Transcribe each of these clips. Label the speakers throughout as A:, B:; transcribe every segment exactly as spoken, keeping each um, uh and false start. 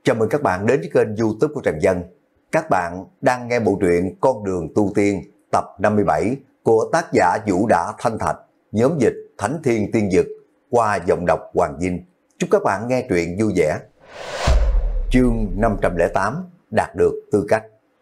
A: Chào mừng các bạn đến với kênh YouTube của Trần Dân. Các bạn đang nghe bộ truyện Con đường tu tiên tập năm mươi bảy của tác giả Vũ Đã Thanh Thạch, nhóm dịch Thánh Thiên Tiên Dực qua giọng đọc Hoàng Vinh. Chúc các bạn nghe truyện vui vẻ. Chương năm trăm lẻ tám, đạt được tư cách.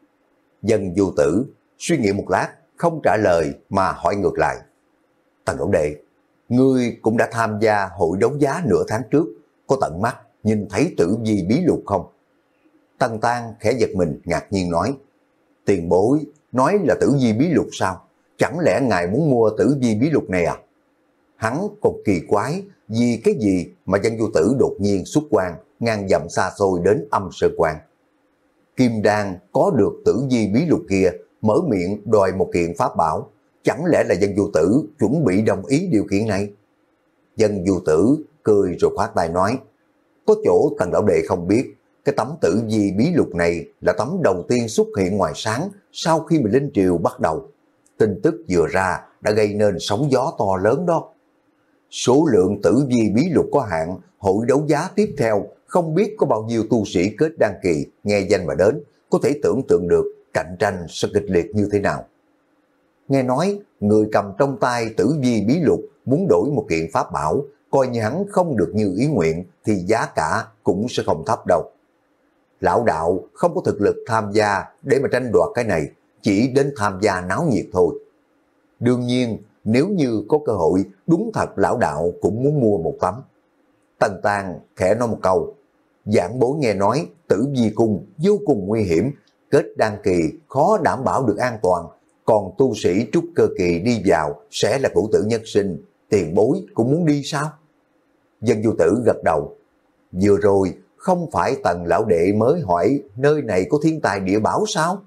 A: Dân Vô Tử suy nghĩ một lát, không trả lời mà hỏi ngược lại. Tần Lão Đệ, ngươi cũng đã tham gia hội đấu giá nửa tháng trước, có tận mắt nhìn thấy tử vi bí lục không? Tần Tang khẽ giật mình ngạc nhiên nói, tiền bối nói là tử vi bí lục sao? Chẳng lẽ ngài muốn mua tử vi bí lục này à? Hắn còn kỳ quái vì cái gì mà Dân Vô Tử đột nhiên xuất quan ngang dặm xa xôi đến Âm Sơn Quan. Kim Đan có được tử vi bí lục kia mở miệng đòi một kiện pháp bảo, chẳng lẽ là Dân Vô Tử chuẩn bị đồng ý điều kiện này? Dân Vô Tử cười rồi khoát tay nói, có chỗ Tần Lão Đệ không biết, cái tấm tử vi bí lục này là tấm đầu tiên xuất hiện ngoài sáng sau khi mà Linh Triều bắt đầu. Tin tức vừa ra đã gây nên sóng gió to lớn đó. Số lượng tử vi bí lục có hạn, hội đấu giá tiếp theo không biết có bao nhiêu tu sĩ kết đan kỳ nghe danh mà đến, có thể tưởng tượng được cạnh tranh sẽ kịch liệt như thế nào. Nghe nói người cầm trong tay tử vi bí lục muốn đổi một kiện pháp bảo, coi như hắn không được như ý nguyện thì giá cả cũng sẽ không thấp đâu. Lão đạo không có thực lực tham gia để mà tranh đoạt cái này, chỉ đến tham gia náo nhiệt thôi. Đương nhiên nếu như có cơ hội, đúng thật lão đạo cũng muốn mua một tấm. Tần Tang khẽ nói một câu, giảng bối nghe nói tử vi cung vô cùng nguy hiểm, kết đan kỳ khó đảm bảo được an toàn, còn tu sĩ trúc cơ kỳ đi vào sẽ là cửu tử nhất sinh, tiền bối cũng muốn đi sao? Dân Vô Tử gật đầu, vừa rồi không phải Tần Lão Đệ mới hỏi nơi này có thiên tài địa bảo sao?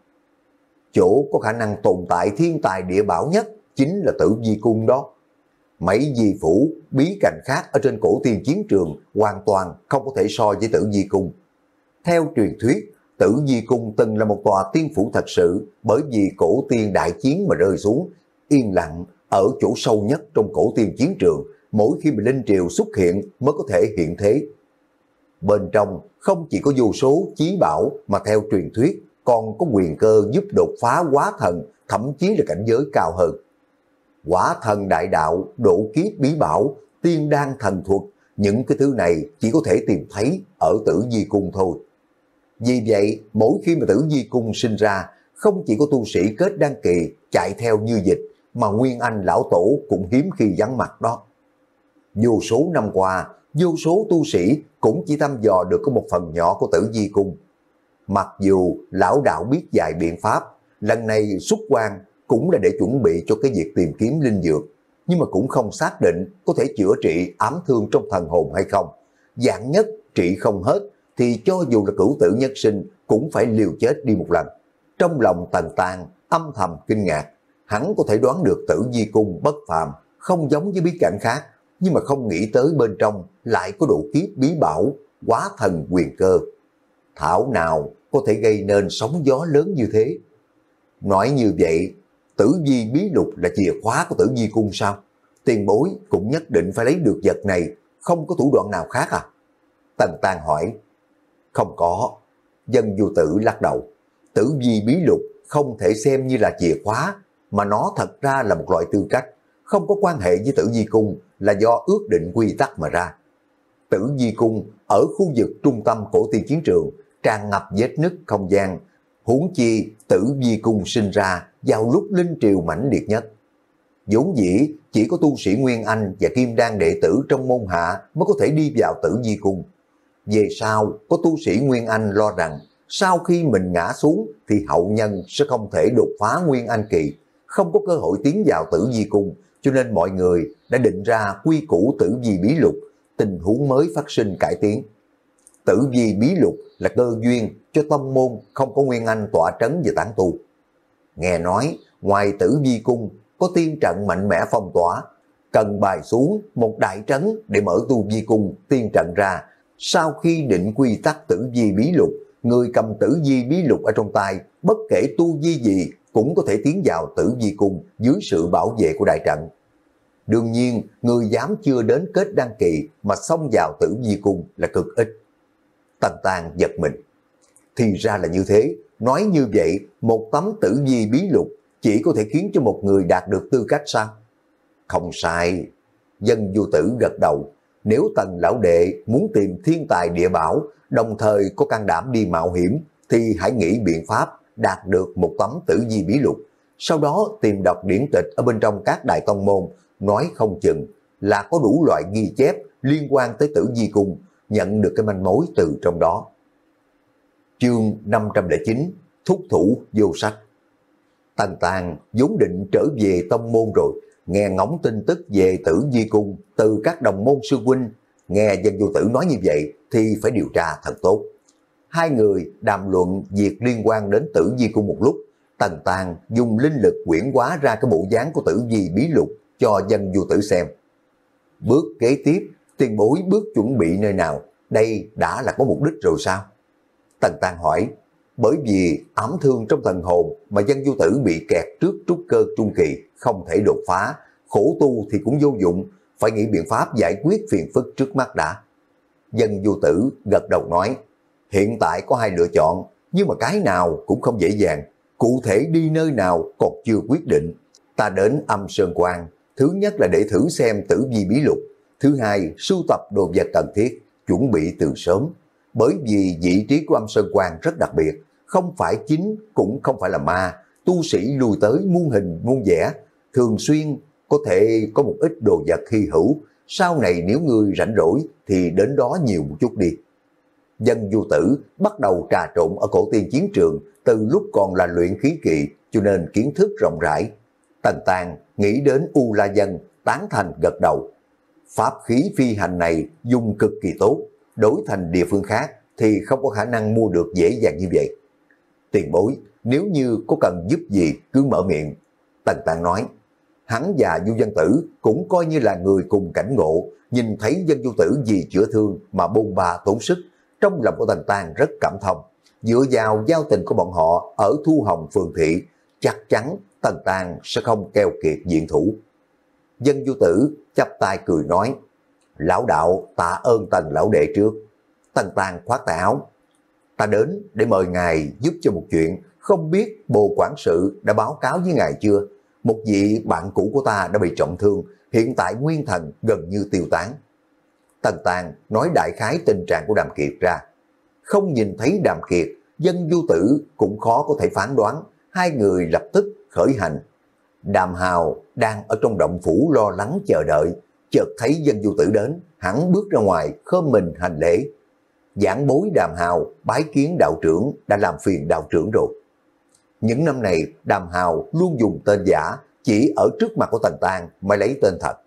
A: Chỗ có khả năng tồn tại thiên tài địa bảo nhất chính là tử vi cung đó. Mấy di phủ, bí cảnh khác ở trên cổ tiên chiến trường hoàn toàn không có thể so với tử vi cung. Theo truyền thuyết, tử vi cung từng là một tòa tiên phủ thật sự, bởi vì cổ tiên đại chiến mà rơi xuống, yên lặng ở chỗ sâu nhất trong cổ tiên chiến trường, mỗi khi mà Linh Triều xuất hiện mới có thể hiện thế. Bên trong không chỉ có vô số chí bảo mà theo truyền thuyết còn có quyền cơ giúp đột phá hóa thần, thậm chí là cảnh giới cao hơn. Hóa thần đại đạo, độ kiếp bí bảo, tiên đan thần thuật, những cái thứ này chỉ có thể tìm thấy ở tử vi cung thôi. Vì vậy, mỗi khi mà tử vi cung sinh ra, không chỉ có tu sĩ kết đan kỳ chạy theo như dịch, mà Nguyên Anh lão tổ cũng hiếm khi vắng mặt đó. Vô số năm qua, vô số tu sĩ cũng chỉ thăm dò được có một phần nhỏ của tử vi cung. Mặc dù lão đạo biết vài biện pháp, lần này xuất quan cũng là để chuẩn bị cho cái việc tìm kiếm linh dược, nhưng mà cũng không xác định có thể chữa trị ám thương trong thần hồn hay không. Dạng nhất trị không hết thì cho dù là cửu tử nhất sinh cũng phải liều chết đi một lần. Trong lòng Tần Tang âm thầm kinh ngạc, hắn có thể đoán được tử vi cung bất phàm, không giống với bí cảnh khác, nhưng mà không nghĩ tới bên trong lại có độ kiếp bí bảo, hóa thần quyền cơ. Thảo nào có thể gây nên sóng gió lớn như thế? Nói như vậy, tử vi bí lục là chìa khóa của tử vi cung sao? Tiền bối cũng nhất định phải lấy được vật này, không có thủ đoạn nào khác à? Tần Tang hỏi. Không có. Dân Vô Tử lắc đầu. Tử vi bí lục không thể xem như là chìa khóa, mà nó thật ra là một loại tư cách, không có quan hệ với tử vi cung, là do ước định quy tắc mà ra. Tử vi cung ở khu vực trung tâm cổ tiên chiến trường, tràn ngập vết nứt không gian, huống chi tử vi cung sinh ra vào lúc Linh Triều mãnh liệt nhất. Vốn dĩ chỉ có tu sĩ Nguyên Anh và Kim Đan đệ tử trong môn hạ mới có thể đi vào tử vi cung. Về sau có tu sĩ Nguyên Anh lo rằng sau khi mình ngã xuống thì hậu nhân sẽ không thể đột phá Nguyên Anh kỳ, không có cơ hội tiến vào tử vi cung, cho nên mọi người đã định ra quy củ tử vi bí lục, tình huống mới phát sinh cải tiến. Tử vi bí lục là cơ duyên cho tông môn không có Nguyên Anh tọa trấn và tán tu. Nghe nói ngoài tử vi cung có tiên trận mạnh mẽ phong tỏa, cần bài xuống một đại trấn để mở tu vi cung tiên trận ra. Sau khi định quy tắc tử vi bí lục, người cầm tử vi bí lục ở trong tay, bất kể tu vi gì cũng có thể tiến vào tử vi cung dưới sự bảo vệ của đại trận. Đương nhiên, người dám chưa đến kết đăng kỳ mà xông vào tử vi cung là cực ít. Tần Tang giật mình. Thì ra là như thế, nói như vậy, một tấm tử vi bí lục chỉ có thể khiến cho một người đạt được tư cách sao? Không sai. Dân Vô Tử gật đầu. Nếu Tần lão đệ muốn tìm thiên tài địa bảo, đồng thời có can đảm đi mạo hiểm, thì hãy nghĩ biện pháp đạt được một tấm tử vi bí lục. Sau đó tìm đọc điển tịch ở bên trong các đại tông môn, nói không chừng là có đủ loại ghi chép liên quan tới tử vi cung, nhận được cái manh mối từ trong đó. Chương năm trăm lẻ chín, thúc thủ vô sách. Tần Tang vốn định trở về tông môn rồi, nghe ngóng tin tức về tử vi cung từ các đồng môn sư huynh, nghe Dân Vô Tử nói như vậy thì phải điều tra thật tốt. Hai người đàm luận việc liên quan đến tử vi cung một lúc, Tần Tang dùng linh lực quyển hóa ra cái bộ dáng của tử vi bí lục cho Dân Vô Tử xem. Bước kế tiếp, tiền bối bước chuẩn bị nơi nào, đây đã là có mục đích rồi sao? Tần Tang hỏi. Bởi vì ám thương trong thần hồn mà Dân Vô Tử bị kẹt trước trúc cơ trung kỳ, không thể đột phá, khổ tu thì cũng vô dụng, phải nghĩ biện pháp giải quyết phiền phức trước mắt đã. Dân Vô Tử gật đầu nói, hiện tại có hai lựa chọn, nhưng mà cái nào cũng không dễ dàng, cụ thể đi nơi nào còn chưa quyết định. Ta đến Âm Sơn Quan, thứ nhất là để thử xem tử vi bí lục, thứ hai sưu tập đồ vật cần thiết, chuẩn bị từ sớm. Bởi vì vị trí của Âm Sơn Quan rất đặc biệt, không phải chính cũng không phải là ma, tu sĩ lui tới muôn hình muôn vẻ, thường xuyên có thể có một ít đồ vật hy hữu, sau này nếu ngươi rảnh rỗi thì đến đó nhiều một chút đi. Dân Vô Tử bắt đầu trà trộn ở cổ tiên chiến trường từ lúc còn là luyện khí kỳ, cho nên kiến thức rộng rãi. Tần Tang nghĩ đến U La Dân, tán thành gật đầu. Pháp khí phi hành này dùng cực kỳ tốt, đổi thành địa phương khác thì không có khả năng mua được dễ dàng như vậy. Tiền bối, nếu như có cần giúp gì cứ mở miệng. Tần Tang nói. Hắn và Du Văn Tử cũng coi như là người cùng cảnh ngộ, nhìn thấy Dân Vô Tử vì chữa thương mà bôn ba tốn sức, trong lòng của Tần Tang rất cảm thông. Dựa vào giao tình của bọn họ ở Thu Hồng Phường Thị, chắc chắn Tần Tang sẽ không keo kiệt diện thủ. Dân Vô Tử chắp tay cười nói, lão đạo tạ ơn Tần lão đệ trước. Tần Tang khoát tay áo, ta đến để mời ngài giúp cho một chuyện, không biết Bồ quản sự đã báo cáo với ngài chưa? Một vị bạn cũ của ta đã bị trọng thương, hiện tại nguyên thần gần như tiêu tán. Tần Tang nói đại khái tình trạng của Đàm Kiệt ra. Không nhìn thấy Đàm Kiệt, Dân Vô Tử cũng khó có thể phán đoán, hai người lập tức khởi hành. Đàm Hào đang ở trong động phủ lo lắng chờ đợi, chợt thấy Dân Vô Tử đến, hắn bước ra ngoài khom mình hành lễ. Giảng bối Đàm Hào bái kiến đạo trưởng, đã làm phiền đạo trưởng rồi. Những năm này Đàm Hào luôn dùng tên giả, chỉ ở trước mặt của Tần Tang mới lấy tên thật.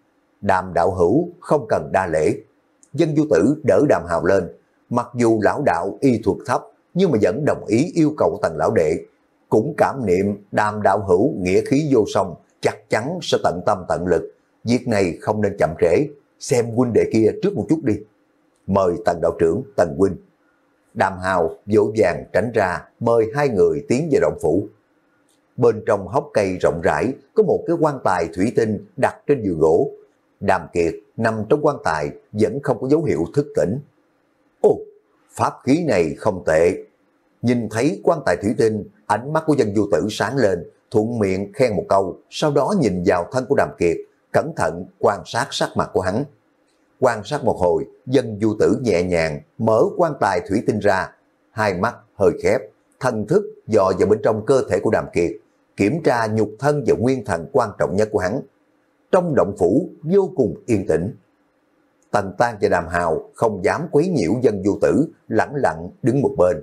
A: Đàm đạo hữu không cần đa lễ. Dân Vô Tử đỡ Đàm Hào lên, mặc dù lão đạo y thuật thấp nhưng mà vẫn đồng ý yêu cầu Tần lão đệ, cũng cảm niệm Đàm đạo hữu nghĩa khí vô song, chắc chắn sẽ tận tâm tận lực, việc này không nên chậm trễ, xem huynh đệ kia trước một chút đi. Mời Tần đạo trưởng, Tần huynh. Đàm Hào vội vàng tránh ra, mời hai người tiến về động phủ. Bên trong hốc cây rộng rãi có một cái quan tài thủy tinh đặt trên giường gỗ. Đàm Kiệt nằm trong quan tài vẫn không có dấu hiệu thức tỉnh. Ồ, pháp khí này không tệ. Nhìn thấy quan tài thủy tinh, ánh mắt của Dân Vô Tử sáng lên, thuận miệng khen một câu, sau đó nhìn vào thân của Đàm Kiệt, cẩn thận quan sát sắc mặt của hắn. Quan sát một hồi, Dân Vô Tử nhẹ nhàng mở quan tài thủy tinh ra, hai mắt hơi khép, thần thức dò vào bên trong cơ thể của Đàm Kiệt, kiểm tra nhục thân và nguyên thần quan trọng nhất của hắn. Trong động phủ vô cùng yên tĩnh. Tần Tang và Đàm Hào không dám quấy nhiễu Dân Vô Tử, lẳng lặng đứng một bên.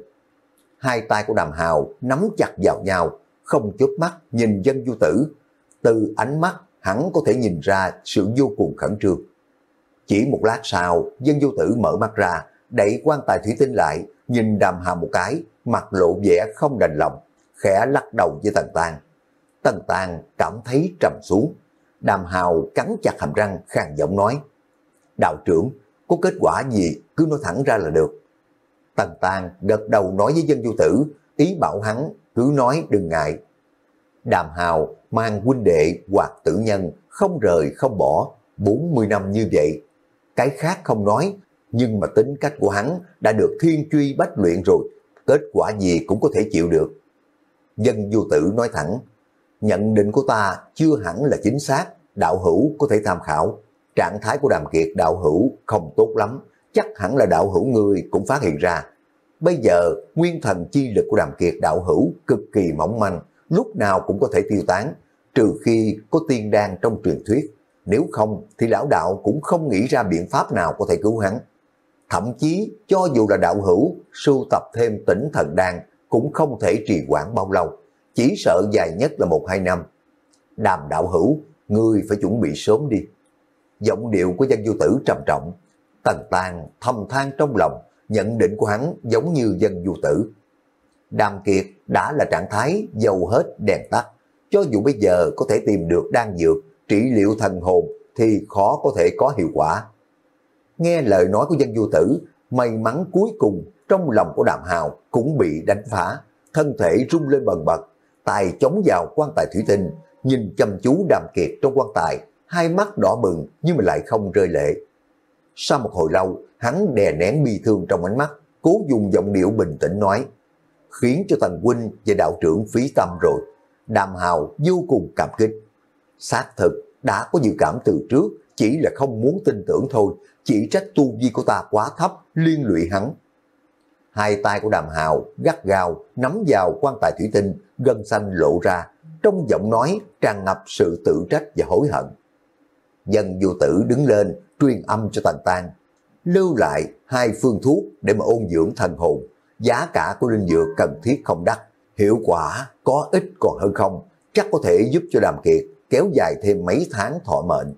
A: Hai tay của Đàm Hào nắm chặt vào nhau, không chớp mắt nhìn Dân Vô Tử. Từ ánh mắt hắn có thể nhìn ra sự vô cùng khẩn trương. Chỉ một lát sau, Dân Vô Tử mở mắt ra, đẩy quan tài thủy tinh lại, nhìn Đàm Hào một cái, mặt lộ vẻ không đành lòng, khẽ lắc đầu với Tần Tang. Tần Tang cảm thấy trầm xuống. Đàm Hào cắn chặt hàm răng, khàn giọng nói, đạo trưởng, có kết quả gì cứ nói thẳng ra là được. Tần Tang gật đầu nói với Dân Vô Tử, ý bảo hắn cứ nói đừng ngại. Đàm Hào mang huynh đệ hoặc tử nhân không rời không bỏ bốn mươi năm như vậy, cái khác không nói, nhưng mà tính cách của hắn đã được thiên truy bách luyện rồi, kết quả gì cũng có thể chịu được. Dân Vô Tử nói thẳng, nhận định của ta chưa hẳn là chính xác, đạo hữu có thể tham khảo. Trạng thái của Đàm Kiệt đạo hữu không tốt lắm, chắc hẳn là đạo hữu ngươi cũng phát hiện ra. Bây giờ nguyên thần chi lực của Đàm Kiệt đạo hữu cực kỳ mỏng manh, lúc nào cũng có thể tiêu tán, trừ khi có tiên đan trong truyền thuyết. Nếu không thì lão đạo cũng không nghĩ ra biện pháp nào có thể cứu hắn. Thậm chí cho dù là đạo hữu sưu tập thêm tỉnh thần đan cũng không thể trì hoãn bao lâu, chỉ sợ dài nhất là một hai năm. Đàm đạo hữu, ngươi phải chuẩn bị sớm đi. Giọng điệu của Dân Vô Tử trầm trọng. Tần Tàng thầm than trong lòng, nhận định của hắn giống như Dân Vô Tử. Đàm Kiệt đã là trạng thái dầu hết đèn tắt, cho dù bây giờ có thể tìm được đan dược trị liệu thần hồn thì khó có thể có hiệu quả. Nghe lời nói của Dân Vô Tử, may mắn cuối cùng trong lòng của Đàm Hào cũng bị đánh phá, thân thể rung lên bần bật, tay chống vào quan tài thủy tinh, nhìn chăm chú Đàm Kiệt trong quan tài, hai mắt đỏ bừng nhưng mà lại không rơi lệ. Sau một hồi lâu, hắn đè nén bi thương trong ánh mắt, cố dùng giọng điệu bình tĩnh nói, khiến cho Tần huynh và đạo trưởng phí tâm rồi. Đàm Hào vô cùng cảm kích. Xác thực đã có dự cảm từ trước, chỉ là không muốn tin tưởng thôi, chỉ trách tu vi của ta quá thấp, liên lụy hắn. Hai tay của Đàm Hào gắt gao nắm vào quan tài thủy tinh, gân xanh lộ ra, trong giọng nói tràn ngập sự tự trách và hối hận. Dân Vô Tử đứng lên truyền âm cho Tần Tang, lưu lại hai phương thuốc để mà ôn dưỡng thần hồn. Giá cả của linh dược cần thiết không đắt, hiệu quả có ít còn hơn không, chắc có thể giúp cho Đàm Kiệt kéo dài thêm mấy tháng thọ mệnh.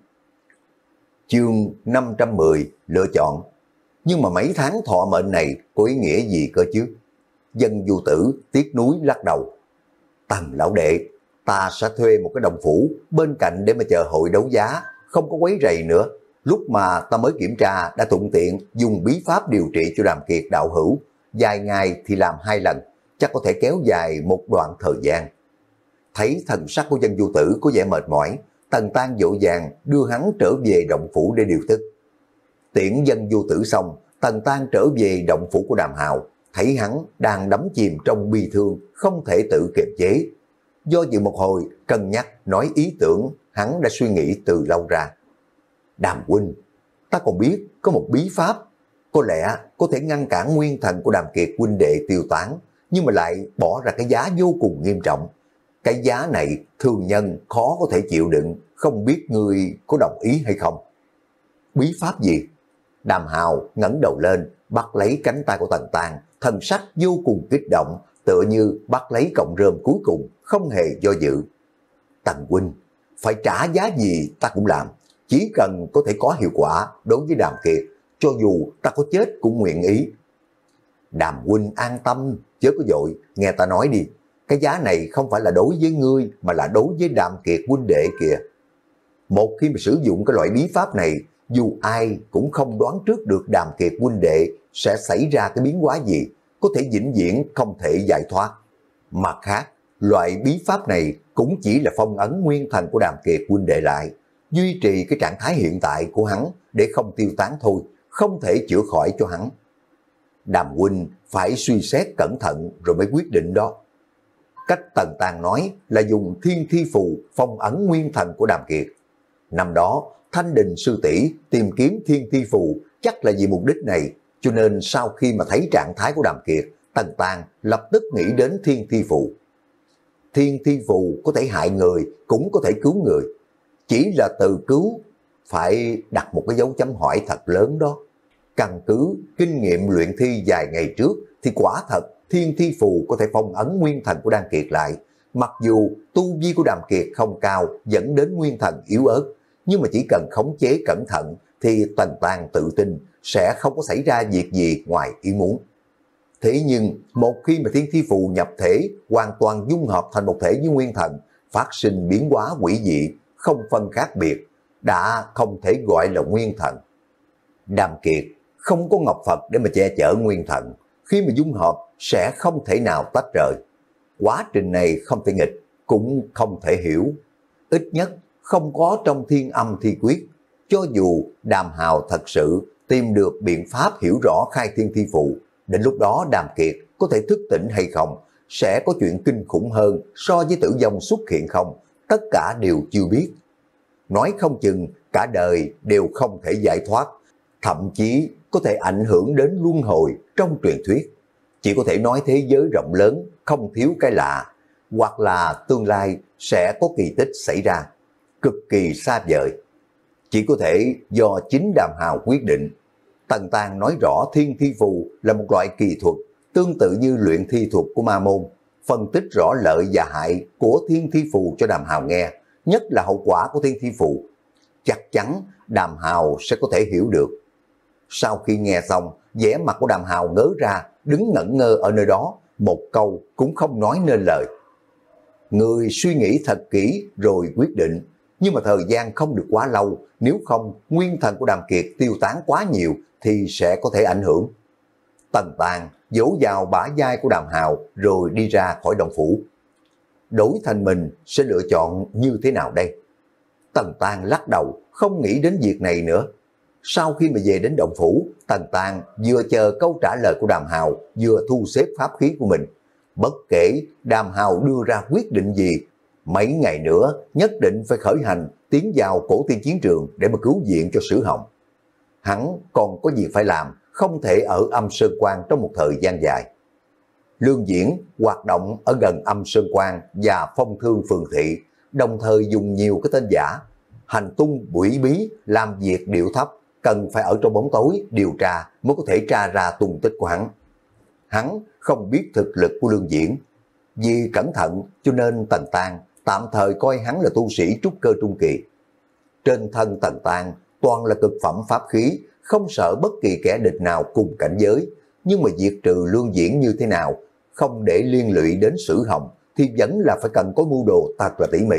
A: Chương năm trăm mười lựa chọn. Nhưng mà mấy tháng thọ mệnh này có ý nghĩa gì cơ chứ? Dân Vô Tử tiếc nuối lắc đầu. Tần lão đệ, ta sẽ thuê một cái đồng phủ bên cạnh để mà chờ hội đấu giá, không có quấy rầy nữa. Lúc mà ta mới kiểm tra đã thuận tiện dùng bí pháp điều trị cho Đàm Kiệt đạo hữu, vài ngày thì làm hai lần, chắc có thể kéo dài một đoạn thời gian. Thấy thần sắc của Dân Vô Tử có vẻ mệt mỏi, Tần Tang vội vàng đưa hắn trở về động phủ để điều tức. Tiễn Dân Vô Tử xong, Tần Tang trở về động phủ của Đàm Hào, thấy hắn đang đắm chìm trong bi thương, không thể tự kiềm chế. Do dự một hồi, cân nhắc nói ý tưởng hắn đã suy nghĩ từ lâu ra. Đàm huynh, ta còn biết có một bí pháp, có lẽ có thể ngăn cản nguyên thần của Đàm Kiệt huynh đệ tiêu tán, nhưng mà lại bỏ ra cái giá vô cùng nghiêm trọng. Cái giá này thường nhân khó có thể chịu đựng, không biết ngươi có đồng ý hay không? Bí pháp gì? Đàm Hào ngẩng đầu lên, bắt lấy cánh tay của Tần Tang, thần sắc vô cùng kích động, tựa như bắt lấy cọng rơm cuối cùng, không hề do dự. Tần huynh, phải trả giá gì ta cũng làm, chỉ cần có thể có hiệu quả đối với Đàm Kiệt, cho dù ta có chết cũng nguyện ý. Đàm huynh an tâm, chớ có vội, nghe ta nói đi. Cái giá này không phải là đối với ngươi, mà là đối với Đàm Kiệt huynh đệ kìa. Một khi mà sử dụng cái loại bí pháp này, dù ai cũng không đoán trước được Đàm Kiệt huynh đệ sẽ xảy ra cái biến hóa gì, có thể vĩnh viễn không thể giải thoát. Mặt khác, loại bí pháp này cũng chỉ là phong ấn nguyên thần của Đàm Kiệt huynh đệ lại, duy trì cái trạng thái hiện tại của hắn để không tiêu tán thôi, không thể chữa khỏi cho hắn. Đàm huynh phải suy xét cẩn thận rồi mới quyết định đó. Cách Tần Tang nói là dùng thiên thi phù phong ấn nguyên thần của Đàm Kiệt. Năm đó, Thanh Đình sư tỷ tìm kiếm thiên thi phù chắc là vì mục đích này, cho nên sau khi mà thấy trạng thái của Đàm Kiệt, Tần Tang lập tức nghĩ đến thiên thi phù. Thiên thi phù có thể hại người, cũng có thể cứu người. Chỉ là từ cứu, phải đặt một cái dấu chấm hỏi thật lớn đó. Căn cứ kinh nghiệm luyện thi vài ngày trước thì quả thật thiên thi phù có thể phong ấn nguyên thần của Đàm Kiệt lại. Mặc dù tu vi của Đàm Kiệt không cao dẫn đến nguyên thần yếu ớt, nhưng mà chỉ cần khống chế cẩn thận thì Tần Tang tự tin sẽ không có xảy ra việc gì ngoài ý muốn. Thế nhưng một khi mà thiên thi phù nhập thể hoàn toàn dung hợp thành một thể với nguyên thần, phát sinh biến hóa quỷ dị, không phân khác biệt, đã không thể gọi là nguyên thần. Đàm Kiệt không có ngọc Phật để mà che chở nguyên thần, khi mà dung hợp sẽ không thể nào tách rời. Quá trình này không thể nghịch, cũng không thể hiểu. Ít nhất không có trong thiên âm thi quyết. Cho dù Đàm Hào thật sự tìm được biện pháp hiểu rõ khai thiên thi phù. Đến lúc đó Đàm Kiệt có thể thức tỉnh hay không, sẽ có chuyện kinh khủng hơn so với tử vong xuất hiện không, tất cả đều chưa biết. Nói không chừng cả đời đều không thể giải thoát, thậm chí có thể ảnh hưởng đến luân hồi trong truyền thuyết. Chỉ có thể nói thế giới rộng lớn, không thiếu cái lạ, hoặc là tương lai sẽ có kỳ tích xảy ra, cực kỳ xa vời. Chỉ có thể do chính Đàm Hào quyết định. Tần Tàng nói rõ thiên thi phù là một loại kỳ thuật, tương tự như luyện thi thuật của ma môn, phân tích rõ lợi và hại của thiên thi phù cho Đàm Hào nghe, nhất là hậu quả của thiên thi phù. Chắc chắn Đàm Hào sẽ có thể hiểu được. Sau khi nghe xong, vẻ mặt của Đàm Hào ngớ ra, đứng ngẩn ngơ ở nơi đó, một câu cũng không nói nên lời. Người suy nghĩ thật kỹ rồi quyết định, nhưng mà thời gian không được quá lâu, nếu không nguyên thần của Đàm Kiệt tiêu tán quá nhiều thì sẽ có thể ảnh hưởng. Tần Tàng vỗ vào bả vai của Đàm Hào rồi đi ra khỏi động phủ. Đổi thành mình sẽ lựa chọn như thế nào đây? Tần Tàng lắc đầu, không nghĩ đến việc này nữa. Sau khi mà về đến động phủ, Tần Tàng vừa chờ câu trả lời của Đàm Hào, vừa thu xếp pháp khí của mình. Bất kể Đàm Hào đưa ra quyết định gì, mấy ngày nữa nhất định phải khởi hành tiến vào cổ tiên chiến trường để mà cứu viện cho Sử Hồng. Hắn còn có việc phải làm, không thể ở Âm Sơn Quan trong một thời gian dài. Lương Diễn hoạt động ở gần Âm Sơn Quan và Phong Thương Phường Thị, đồng thời dùng nhiều cái tên giả, hành tung quỷ bí, làm việc điệu thấp, cần phải ở trong bóng tối điều tra mới có thể tra ra tung tích của hắn. Hắn không biết thực lực của Lương Diễn, vì cẩn thận cho nên Tần Tàng tạm thời coi hắn là tu sĩ trúc cơ trung kỳ. Trên thân Tần Tàng toàn là cực phẩm pháp khí, không sợ bất kỳ kẻ địch nào cùng cảnh giới, nhưng mà diệt trừ Lương Diễn như thế nào, không để liên lụy đến Sử Hồng thì vẫn là phải cần có mưu đồ thật là tỉ mỉ.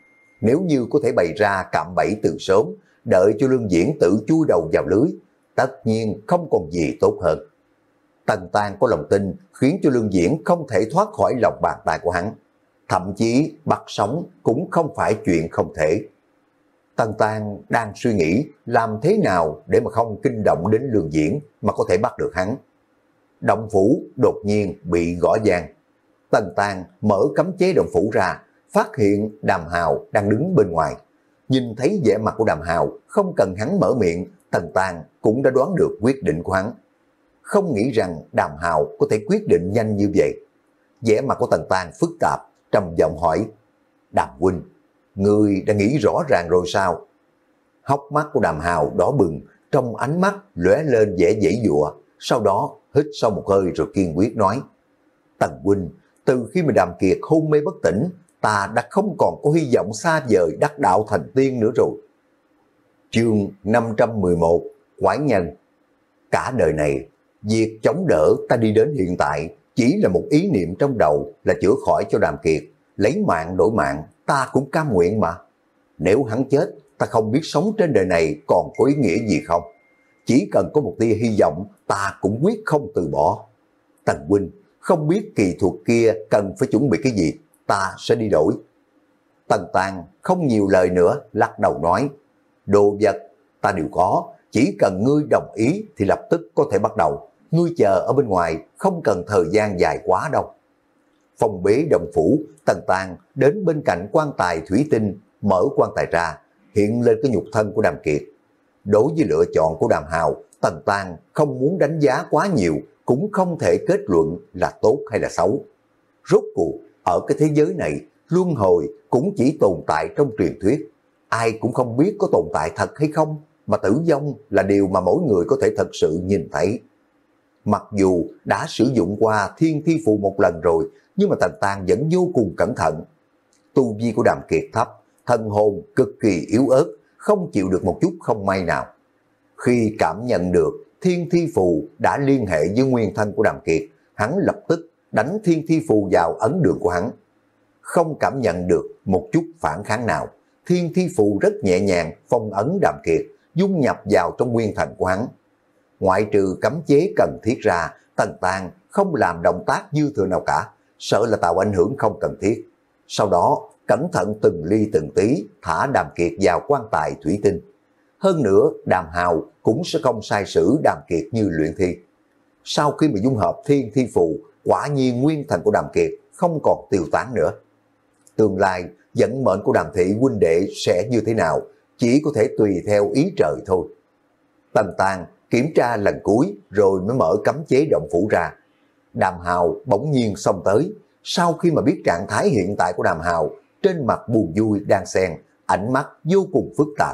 A: Nếu như có thể bày ra cạm bẫy từ sớm, đợi cho Lương Diễn tự chui đầu vào lưới, tất nhiên không còn gì tốt hơn. Tần Tàng có lòng tin khiến cho Lương Diễn không thể thoát khỏi lòng bàn tay của hắn, thậm chí bắt sống cũng không phải chuyện không thể. Tần Tàng đang suy nghĩ làm thế nào để mà không kinh động đến Lương Diễn mà có thể bắt được hắn. Động phủ đột nhiên bị gõ vang. Tần Tàng mở cấm chế động phủ ra, phát hiện Đàm Hào đang đứng bên ngoài. Nhìn thấy vẻ mặt của Đàm Hào, không cần hắn mở miệng, Tần Tàng cũng đã đoán được quyết định của hắn. Không nghĩ rằng Đàm Hào có thể quyết định nhanh như vậy. Vẻ mặt của Tần Tàng phức tạp, trầm giọng hỏi: Đàm huynh, ngươi đã nghĩ rõ ràng rồi sao? Hốc mắt của Đàm Hào đỏ bừng, trong ánh mắt lóe lên vẻ giãy giụa, sau đó hít sâu một hơi rồi kiên quyết nói: Tần huynh, từ khi mà Đàm Kiệt hôn mê bất tỉnh, ta đã không còn có hy vọng xa vời đắc đạo thành tiên nữa rồi. Chương năm trăm mười một, Quái nhân. Cả đời này, việc chống đỡ ta đi đến hiện tại chỉ là một ý niệm trong đầu là chữa khỏi cho Đàm Kiệt, lấy mạng đổi mạng, ta cũng cam nguyện mà. Nếu hắn chết, ta không biết sống trên đời này còn có ý nghĩa gì không. Chỉ cần có một tia hy vọng, ta cũng quyết không từ bỏ. Tần huynh, không biết kỳ thuật kia cần phải chuẩn bị cái gì, ta sẽ đi đổi. Tần Tàng không nhiều lời nữa, lắc đầu nói: Đồ vật ta đều có, chỉ cần ngươi đồng ý thì lập tức có thể bắt đầu. Ngươi chờ ở bên ngoài, không cần thời gian dài quá đâu. Phòng bế động phủ, Tần Tàng đến bên cạnh quan tài thủy tinh, mở quan tài ra, hiện lên cái nhục thân của Đàm Kiệt. Đối với lựa chọn của Đàm Hào, Tần Tàng không muốn đánh giá quá nhiều, cũng không thể kết luận là tốt hay là xấu. Rốt cuộc, ở cái thế giới này, luân hồi cũng chỉ tồn tại trong truyền thuyết. Ai cũng không biết có tồn tại thật hay không, mà tử vong là điều mà mỗi người có thể thật sự nhìn thấy. Mặc dù đã sử dụng qua thiên thi phù một lần rồi, nhưng mà Tần Tàng vẫn vô cùng cẩn thận. Tu vi của Đàm Kiệt thấp, thân hồn cực kỳ yếu ớt, không chịu được một chút không may nào. Khi cảm nhận được thiên thi phù đã liên hệ với nguyên thân của Đàm Kiệt, hắn lập tức đánh thiên thi phù vào ấn đường của hắn. Không cảm nhận được một chút phản kháng nào, thiên thi phù rất nhẹ nhàng phong ấn Đàm Kiệt, dung nhập vào trong nguyên thần của hắn. Ngoại trừ cấm chế cần thiết ra, Tần Tàng không làm động tác dư thừa nào cả, sợ là tạo ảnh hưởng không cần thiết. Sau đó, cẩn thận từng ly từng tí thả Đàm Kiệt vào quan tài thủy tinh. Hơn nữa, Đàm Hào cũng sẽ không sai sử Đàm Kiệt như luyện thi. Sau khi mà dung hợp thiên thi phù, quả nhiên nguyên thần của Đàm Kiệt không còn tiêu tán nữa. Tương lai, vận mệnh của Đàm thị huynh đệ sẽ như thế nào, chỉ có thể tùy theo ý trời thôi. Tần Tàng kiểm tra lần cuối rồi mới mở cấm chế động phủ ra. Đàm Hào bỗng nhiên xông tới, sau khi mà biết trạng thái hiện tại của Đàm Hào, trên mặt buồn vui đang xen, ánh mắt vô cùng phức tạp.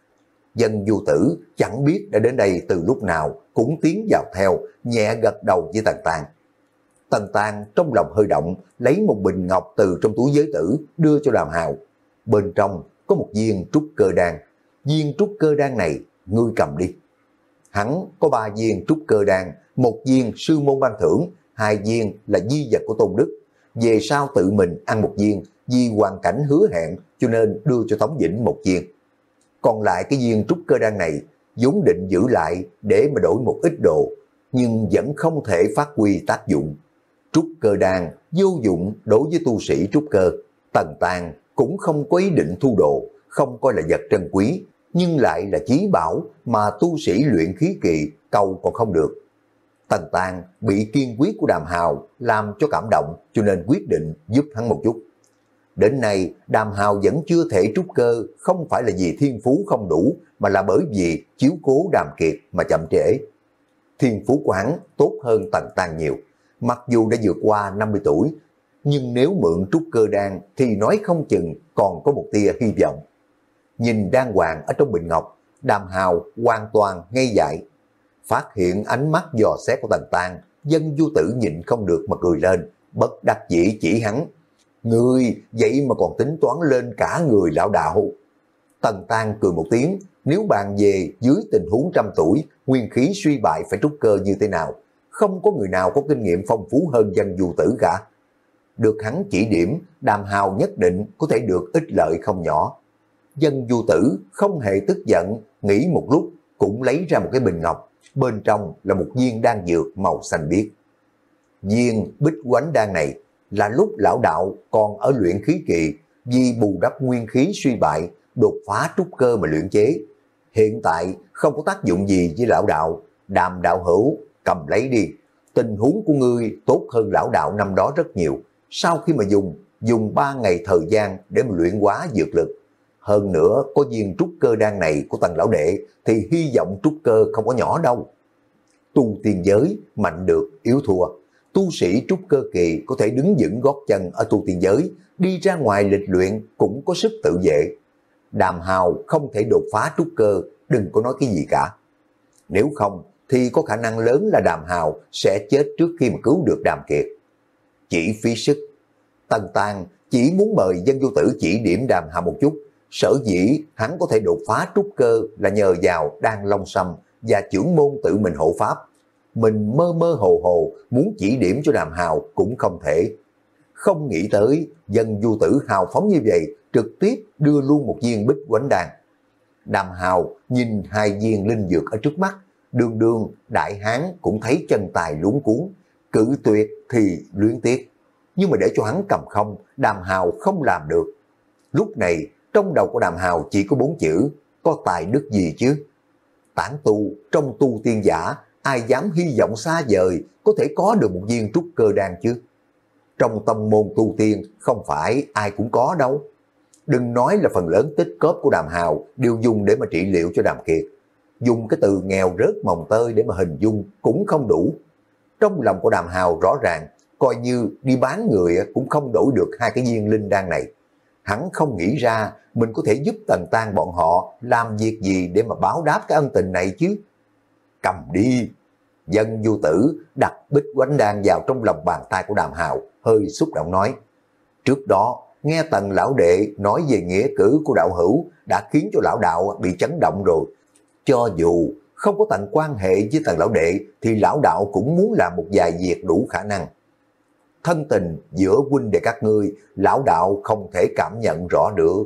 A: Dân Du Tử chẳng biết đã đến đây từ lúc nào, cũng tiến vào theo, nhẹ gật đầu với Tần Tàng. Tần Tàng trong lòng hơi động, lấy một bình ngọc từ trong túi giới tử đưa cho Đàm Hào. Bên trong có một viên trúc cơ đan. Viên trúc cơ đan này ngươi cầm đi. Hắn có ba viên trúc cơ đan, một viên sư môn ban thưởng, hai viên là di vật của Tôn Đức. Về sau tự mình ăn một viên, vì hoàn cảnh hứa hẹn cho nên đưa cho Tống Vĩnh một viên. Còn lại cái viên trúc cơ đan này vốn định giữ lại để mà đổi một ít đồ, nhưng vẫn không thể phát huy tác dụng. Trúc cơ đan vô dụng đối với tu sĩ trúc cơ. Tần Tàng cũng không có ý định thu đồ, không coi là vật trân quý, nhưng lại là chí bảo mà tu sĩ luyện khí kỳ cầu còn không được. Tần Tàng bị kiên quyết của Đàm Hào làm cho cảm động, cho nên quyết định giúp hắn một chút. Đến nay Đàm Hào vẫn chưa thể trúc cơ, không phải là vì thiên phú không đủ, mà là bởi vì chiếu cố Đàm Kiệt mà chậm trễ. Thiên phú của hắn tốt hơn Tần Tàng nhiều, mặc dù đã vượt qua năm mươi tuổi, nhưng nếu mượn trúc cơ đan thì nói không chừng còn có một tia hy vọng. Nhìn đan hoàng ở trong bình ngọc, Đàm Hào hoàn toàn ngây dại. Phát hiện ánh mắt dò xét của Tần Tàng, Dân Du Tử nhịn không được mà cười lên, bất đắc dĩ chỉ hắn. Ngươi vậy mà còn tính toán lên cả người lão đạo. Tần Tàng cười một tiếng, nếu bàn về dưới tình huống trăm tuổi, nguyên khí suy bại phải trúc cơ như thế nào, không có người nào có kinh nghiệm phong phú hơn Dân Du Tử cả. Được hắn chỉ điểm, Đàm Hào nhất định có thể được ích lợi không nhỏ. Dân Du Tử không hề tức giận, nghĩ một lúc cũng lấy ra một cái bình ngọc, bên trong là một viên đan dược màu xanh biếc. Viên bích quánh đan này là lúc lão đạo còn ở luyện khí kỳ, vì bù đắp nguyên khí suy bại, đột phá trúc cơ mà luyện chế. Hiện tại không có tác dụng gì với lão đạo, Đàm đạo hữu cầm lấy đi. Tình huống của ngươi tốt hơn lão đạo năm đó rất nhiều. Sau khi mà dùng, dùng ba ngày thời gian để mà luyện hóa dược lực. Hơn nữa có viên trúc cơ đan này của Tần lão đệ thì hy vọng trúc cơ không có nhỏ đâu. Tu tiên giới mạnh được yếu thua. Tu sĩ trúc cơ kỳ có thể đứng vững gót chân ở tu tiên giới, đi ra ngoài lịch luyện cũng có sức tự vệ. Đàm Hào không thể đột phá trúc cơ, đừng có nói cái gì cả. Nếu không thì có khả năng lớn là Đàm Hào sẽ chết trước khi mà cứu được Đàm Kiệt. Chỉ phí sức. Tần Tàng chỉ muốn mời Dân Du Tử chỉ điểm Đàm Hào một chút. Sở dĩ hắn có thể đột phá trúc cơ là nhờ vào đan long sâm và trưởng môn tự mình hộ pháp. Mình mơ mơ hồ hồ muốn chỉ điểm cho Đàm Hào cũng không thể. Không nghĩ tới Dân Du Tử hào phóng như vậy, trực tiếp đưa luôn một viên bích quánh đan. Đàm Hào nhìn hai viên linh dược ở trước mắt, đường đường đại hán cũng thấy chân tài luống cuốn, cự tuyệt thì luyến tiếc. Nhưng mà để cho hắn cầm không, Đàm Hào không làm được. Lúc này trong đầu của Đàm Hào chỉ có bốn chữ, có tài đức gì chứ? Tán tu trong tu tiên giả, ai dám hy vọng xa vời có thể có được một viên trúc cơ đan chứ? Trong tông môn tu tiên không phải ai cũng có đâu. Đừng nói là phần lớn tích cóp của Đàm Hào đều dùng để mà trị liệu cho Đàm Kiệt. Dùng cái từ nghèo rớt mồng tơi để mà hình dung cũng không đủ. Trong lòng của Đàm Hào rõ ràng, coi như đi bán người cũng không đổi được hai cái viên linh đan này. Hắn không nghĩ ra mình có thể giúp Tần Tàng bọn họ làm việc gì để mà báo đáp cái ân tình này chứ. Cầm đi. Dân Du Tử đặt bích quánh đan vào trong lòng bàn tay của Đàm Hào, hơi xúc động nói. Trước đó nghe Tần lão đệ nói về nghĩa cử của đạo hữu đã khiến cho lão đạo bị chấn động rồi. Cho dù không có Tần quan hệ với Tần lão đệ thì lão đạo cũng muốn làm một vài việc đủ khả năng. Thân tình giữa huynh đệ các ngươi, lão đạo không thể cảm nhận rõ được.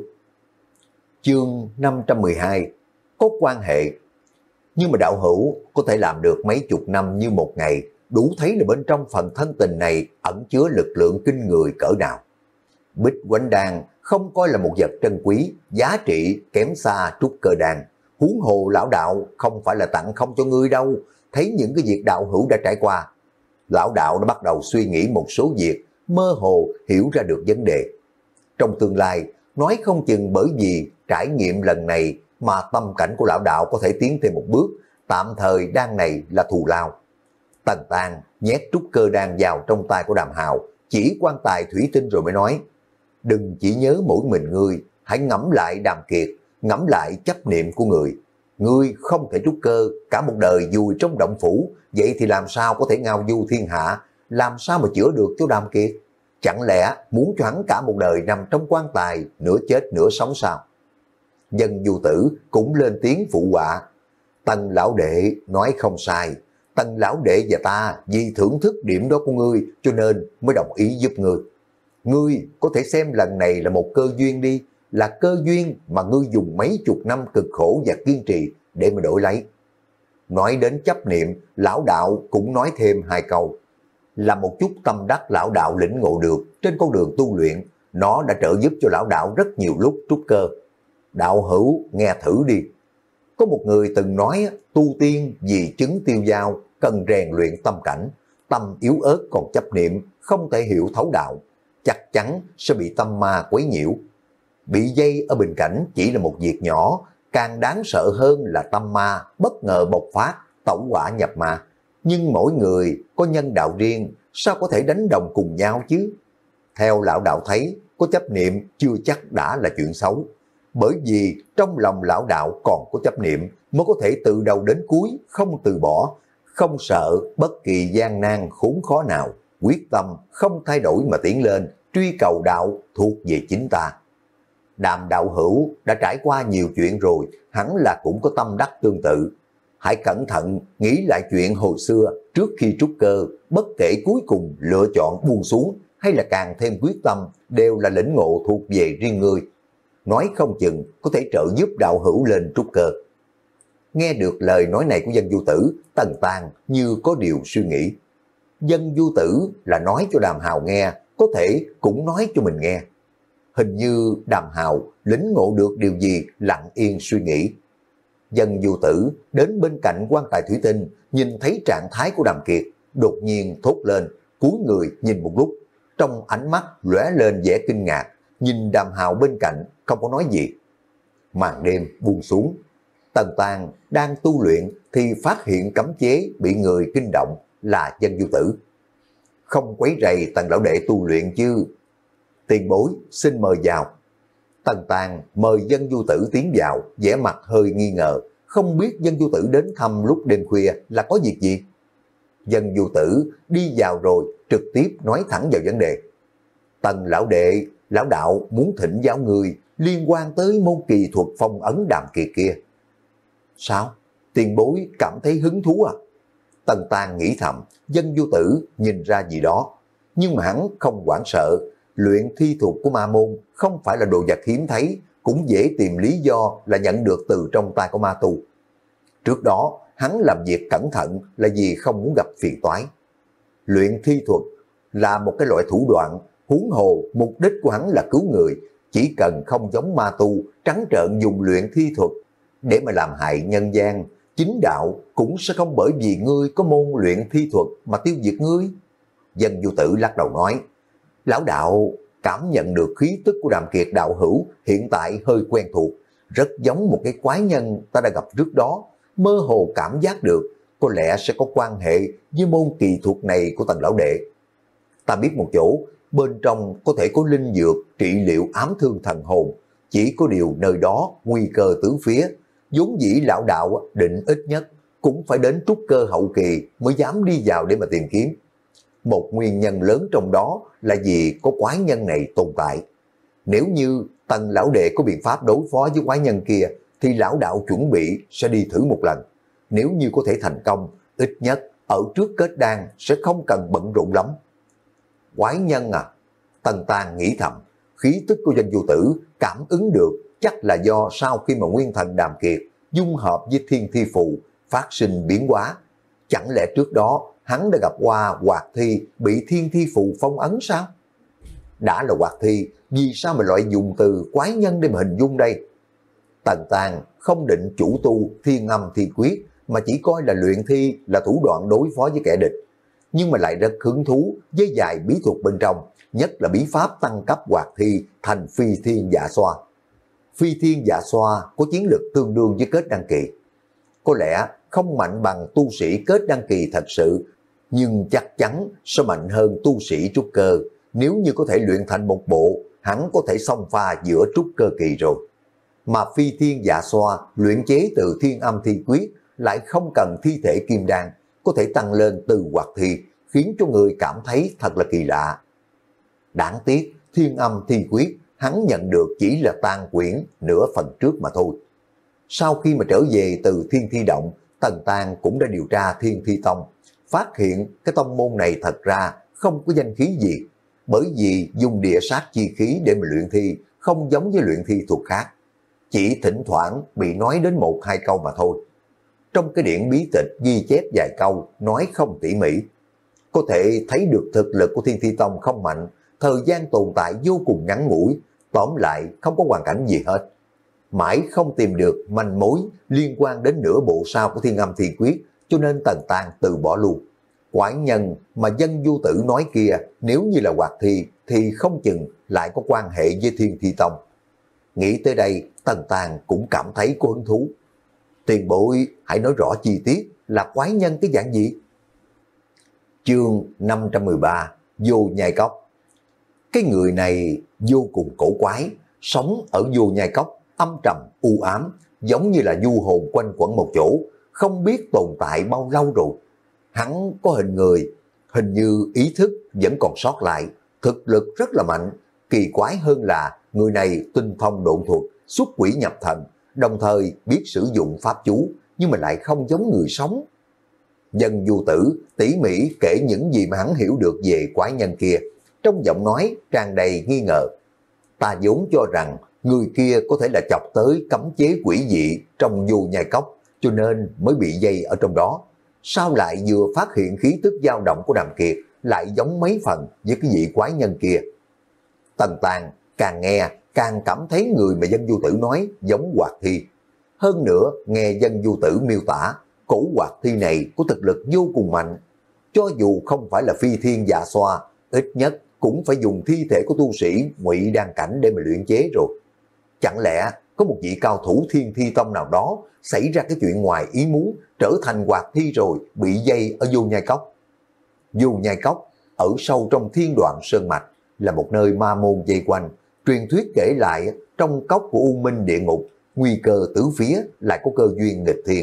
A: Chương năm trăm mười hai, có quan hệ. Nhưng mà đạo hữu có thể làm được mấy chục năm như một ngày, đủ thấy là bên trong phần thân tình này ẩn chứa lực lượng kinh người cỡ nào. Bích quánh đan không coi là một vật trân quý, giá trị kém xa trúc cơ đan. Huống hồ lão đạo không phải là tặng không cho ngươi đâu, thấy những cái việc đạo hữu đã trải qua. Lão đạo đã bắt đầu suy nghĩ một số việc, mơ hồ hiểu ra được vấn đề. Trong tương lai, nói không chừng bởi vì trải nghiệm lần này mà tâm cảnh của lão đạo có thể tiến thêm một bước, tạm thời đan này là thù lao. Tần Tang nhét trúc cơ đan vào trong tay của Đàm Hào, chỉ quan tài thủy tinh rồi mới nói, đừng chỉ nhớ mỗi mình ngươi, hãy ngẫm lại Đàm Kiệt, ngẫm lại chấp niệm của người. Ngươi không thể trúc cơ, cả một đời vùi trong động phủ, vậy thì làm sao có thể ngao du thiên hạ, làm sao mà chữa được cho Đàm Kiệt? Chẳng lẽ muốn cho hắn cả một đời nằm trong quan tài, nửa chết nửa sống sao? Dân Du Tử cũng lên tiếng phụ họa, Tần lão đệ nói không sai, Tần lão đệ và ta vì thưởng thức điểm đó của ngươi cho nên mới đồng ý giúp ngươi. Ngươi có thể xem lần này là một cơ duyên đi, là cơ duyên mà ngươi dùng mấy chục năm cực khổ và kiên trì để mà đổi lấy. Nói đến chấp niệm, lão đạo cũng nói thêm hai câu. Là một chút tâm đắc lão đạo lĩnh ngộ được trên con đường tu luyện, nó đã trợ giúp cho lão đạo rất nhiều lúc trúc cơ. Đạo hữu nghe thử đi. Có một người từng nói tu tiên vì chứng tiêu dao cần rèn luyện tâm cảnh, tâm yếu ớt còn chấp niệm, không thể hiểu thấu đạo, chắc chắn sẽ bị tâm ma quấy nhiễu. Bị dây ở bình cảnh chỉ là một việc nhỏ, càng đáng sợ hơn là tâm ma bất ngờ bộc phát, tẩu hỏa nhập ma. Nhưng mỗi người có nhân đạo riêng, sao có thể đánh đồng cùng nhau chứ? Theo lão đạo thấy, có chấp niệm chưa chắc đã là chuyện xấu. Bởi vì trong lòng lão đạo còn có chấp niệm mới có thể từ đầu đến cuối không từ bỏ, không sợ bất kỳ gian nan khốn khó nào, quyết tâm không thay đổi mà tiến lên, truy cầu đạo thuộc về chính ta. Đàm đạo hữu đã trải qua nhiều chuyện rồi, hẳn là cũng có tâm đắc tương tự. Hãy cẩn thận nghĩ lại chuyện hồi xưa trước khi trúc cơ, bất kể cuối cùng lựa chọn buông xuống hay là càng thêm quyết tâm, đều là lĩnh ngộ thuộc về riêng ngươi. Nói không chừng có thể trợ giúp đạo hữu lên trúc cơ. Nghe được lời nói này của Dân Du Tử, Tần Tang như có điều suy nghĩ. Dân Du Tử là nói cho Đàm Hào nghe, có thể cũng nói cho mình nghe. Hình như Đàm Hào lĩnh ngộ được điều gì lặng yên suy nghĩ. Dân Du Tử đến bên cạnh quan tài thủy tinh, nhìn thấy trạng thái của Đàm Kiệt, đột nhiên thốt lên, cúi người nhìn một lúc, trong ánh mắt lóe lên vẻ kinh ngạc, nhìn Đàm Hào bên cạnh không có nói gì. Màn đêm buông xuống, Tần Tang đang tu luyện thì phát hiện cấm chế bị người kinh động là Dân Du Tử. Không quấy rầy Tần lão đệ tu luyện chứ? Tiền bối xin mời vào. Tần Tang mời Dân Du Tử tiến vào, vẻ mặt hơi nghi ngờ, không biết Dân Du Tử đến thăm lúc đêm khuya là có việc gì. Dân Du Tử đi vào rồi trực tiếp nói thẳng vào vấn đề. Tần lão đệ, lão đạo muốn thỉnh giáo người liên quan tới môn kỳ thuật phong ấn Đàm Kiệt kia. Sao? Tiền bối cảm thấy hứng thú à? Tần Tang nghĩ thầm, Dân Du Tử nhìn ra gì đó, nhưng mà hắn không hoảng sợ. Luyện thi thuật của ma môn không phải là đồ vật hiếm thấy, cũng dễ tìm lý do là nhận được từ trong tay của ma tu. Trước đó, hắn làm việc cẩn thận là vì không muốn gặp phiền toái. Luyện thi thuật là một cái loại thủ đoạn, huống hồ mục đích của hắn là cứu người, chỉ cần không giống ma tu trắng trợn dùng luyện thi thuật để mà làm hại nhân gian, chính đạo cũng sẽ không bởi vì ngươi có môn luyện thi thuật mà tiêu diệt ngươi. Dân Du Tử lắc đầu nói, lão đạo cảm nhận được khí tức của Đàm Kiệt đạo hữu hiện tại hơi quen thuộc, rất giống một cái quái nhân ta đã gặp trước đó, mơ hồ cảm giác được có lẽ sẽ có quan hệ với môn kỳ thuật này của Tần lão đệ. Ta biết một chỗ, bên trong có thể có linh dược trị liệu ám thương thần hồn, chỉ có điều nơi đó nguy cơ tứ phía, vốn dĩ lão đạo định ít nhất cũng phải đến trúc cơ hậu kỳ mới dám đi vào để mà tìm kiếm. Một nguyên nhân lớn trong đó là vì có quái nhân này tồn tại. Nếu như Tần lão đệ có biện pháp đối phó với quái nhân kia thì lão đạo chuẩn bị sẽ đi thử một lần. Nếu như có thể thành công, ít nhất ở trước kết đan sẽ không cần bận rộn lắm. Quái nhân à? Tần Tang nghĩ thầm, khí tức của Dân Du Tử cảm ứng được chắc là do sau khi mà nguyên thần Đàm Kiệt dung hợp với thiên thi phù phát sinh biến hóa. Chẳng lẽ trước đó hắn đã gặp qua hoạt thi bị thiên thi phù phong ấn sao? Đã là hoạt thi, vì sao mà loại dùng từ quái nhân để mà hình dung đây? Tần Tang không định chủ tu thiên âm thi quyết, mà chỉ coi là luyện thi là thủ đoạn đối phó với kẻ địch. Nhưng mà lại rất hứng thú với vài bí thuật bên trong, nhất là bí pháp tăng cấp hoạt thi thành phi thiên dạ xoa. Phi thiên dạ xoa có chiến lực tương đương với kết đăng kỳ. Có lẽ không mạnh bằng tu sĩ kết đăng kỳ thật sự, nhưng chắc chắn sẽ mạnh hơn tu sĩ trúc cơ. Nếu như có thể luyện thành một bộ, hắn có thể xông pha giữa trúc cơ kỳ rồi. Mà phi thiên dạ xoa luyện chế từ thiên âm thi quyết lại không cần thi thể kim đan, có thể tăng lên từ hoạt thi, khiến cho người cảm thấy thật là kỳ lạ. Đáng tiếc, thiên âm thi quyết hắn nhận được chỉ là tàn quyển nửa phần trước mà thôi. Sau khi mà trở về từ Thiên Thi Động, Tần Tang cũng đã điều tra Thiên Thi Tông, phát hiện cái tông môn này thật ra không có danh khí gì, bởi vì dùng địa sát chi khí để mà luyện thi không giống với luyện thi thuật khác, chỉ thỉnh thoảng bị nói đến một hai câu mà thôi. Trong cái điển bí tịch ghi chép vài câu, nói không tỉ mỉ. Có thể thấy được thực lực của Thiên Thi Tông không mạnh, thời gian tồn tại vô cùng ngắn ngủi, tóm lại không có hoàn cảnh gì hết. Mãi không tìm được manh mối liên quan đến nửa bộ sau của thiên âm thi quyết, cho nên Tần Tang từ bỏ luôn. Quái nhân mà dân du tử nói kia, nếu như là hoạt thi thì không chừng lại có quan hệ với Thiên Thi Tông. Nghĩ tới đây, Tần Tang cũng cảm thấy có hứng thú. Tiền bối hãy nói rõ chi tiết là quái nhân cái dạng gì? Chương năm trăm mười ba, Vô Nhai Cốc. Cái người này vô cùng cổ quái, sống ở Vô Nhai Cốc, âm trầm, u ám, giống như là du hồn quanh quẩn một chỗ, không biết tồn tại bao lâu rồi. Hắn có hình người, hình như ý thức vẫn còn sót lại, thực lực rất là mạnh. Kỳ quái hơn là người này tinh thông độn thuật, xuất quỷ nhập thần, đồng thời biết sử dụng pháp chú, nhưng mà lại không giống người sống. Dân du tử tỉ mỉ kể những gì mà hắn hiểu được về quái nhân kia, trong giọng nói tràn đầy nghi ngờ. Ta vốn cho rằng người kia có thể là chọc tới cấm chế quỷ dị trong Vô Nhai Cốc, cho nên mới bị dây ở trong đó. Sao lại vừa phát hiện khí tức dao động của Đàm Kiệt lại giống mấy phần với cái vị quái nhân kia? Tần Tang càng nghe càng cảm thấy người mà dân du tử nói giống hoạt thi. Hơn nữa nghe dân du tử miêu tả, cổ hoạt thi này có thực lực vô cùng mạnh. Cho dù không phải là phi thiên dạ xoa, ít nhất cũng phải dùng thi thể của tu sĩ ngụy đan cảnh để mà luyện chế rồi. Chẳng lẽ có một vị cao thủ Thiên Thi Tông nào đó xảy ra cái chuyện ngoài ý muốn, trở thành hoạt thi rồi bị dây ở Vô Nhai Cốc? Vô Nhai Cốc ở sâu trong thiên đoạn sơn mạch, là một nơi ma môn vây quanh. Truyền thuyết kể lại trong cốc của U Minh địa ngục, nguy cơ tứ phía, lại có cơ duyên nghịch thiên.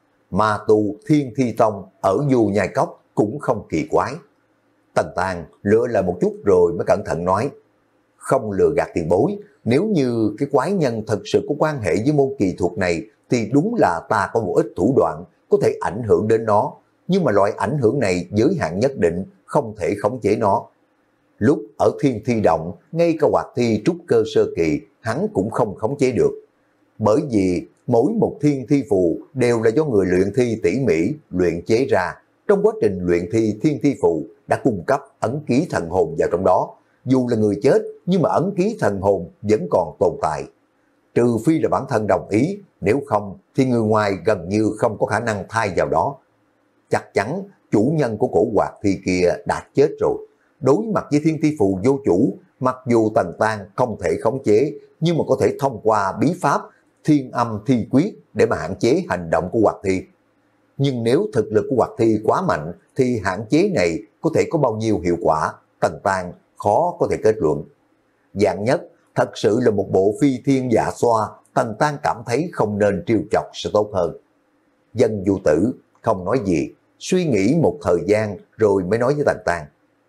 A: Ma tu Thiên Thi Tông ở Vô Nhai Cốc cũng không kỳ quái. Tần Tang lựa là một chút rồi mới cẩn thận nói, không lừa gạt tiền bối, nếu như cái quái nhân thật sự có quan hệ với môn kỳ thuật này thì đúng là ta có một ít thủ đoạn có thể ảnh hưởng đến nó, nhưng mà loại ảnh hưởng này giới hạn nhất định, không thể khống chế nó. Lúc ở Thiên Thi Động, ngay cả hoạt thi trúc cơ sơ kỳ hắn cũng không khống chế được, bởi vì mỗi một thiên thi phù đều là do người luyện thi tỉ mỉ luyện chế ra. Trong quá trình luyện thi thiên thi phù đã cung cấp ấn ký thần hồn vào trong đó, dù là người chết nhưng mà ấn ký thần hồn vẫn còn tồn tại. Trừ phi là bản thân đồng ý, nếu không thì người ngoài gần như không có khả năng thay vào đó. Chắc chắn chủ nhân của cổ hoạt thi kia đã chết rồi. Đối mặt với thiên thi phù vô chủ, mặc dù Tần Tang không thể khống chế, nhưng mà có thể thông qua bí pháp thiên âm thi quyết để mà hạn chế hành động của hoạt thi. Nhưng nếu thực lực của hoạt thi quá mạnh thì hạn chế này có thể có bao nhiêu hiệu quả, Tần Tang khó có thể kết luận. Dạng nhất thật sự là một bộ phi thiên dạ xoa, Tần Tang cảm thấy không nên trêu chọc sẽ tốt hơn. Dân du tử không nói gì, suy nghĩ một thời gian rồi mới nói với Tần Tang,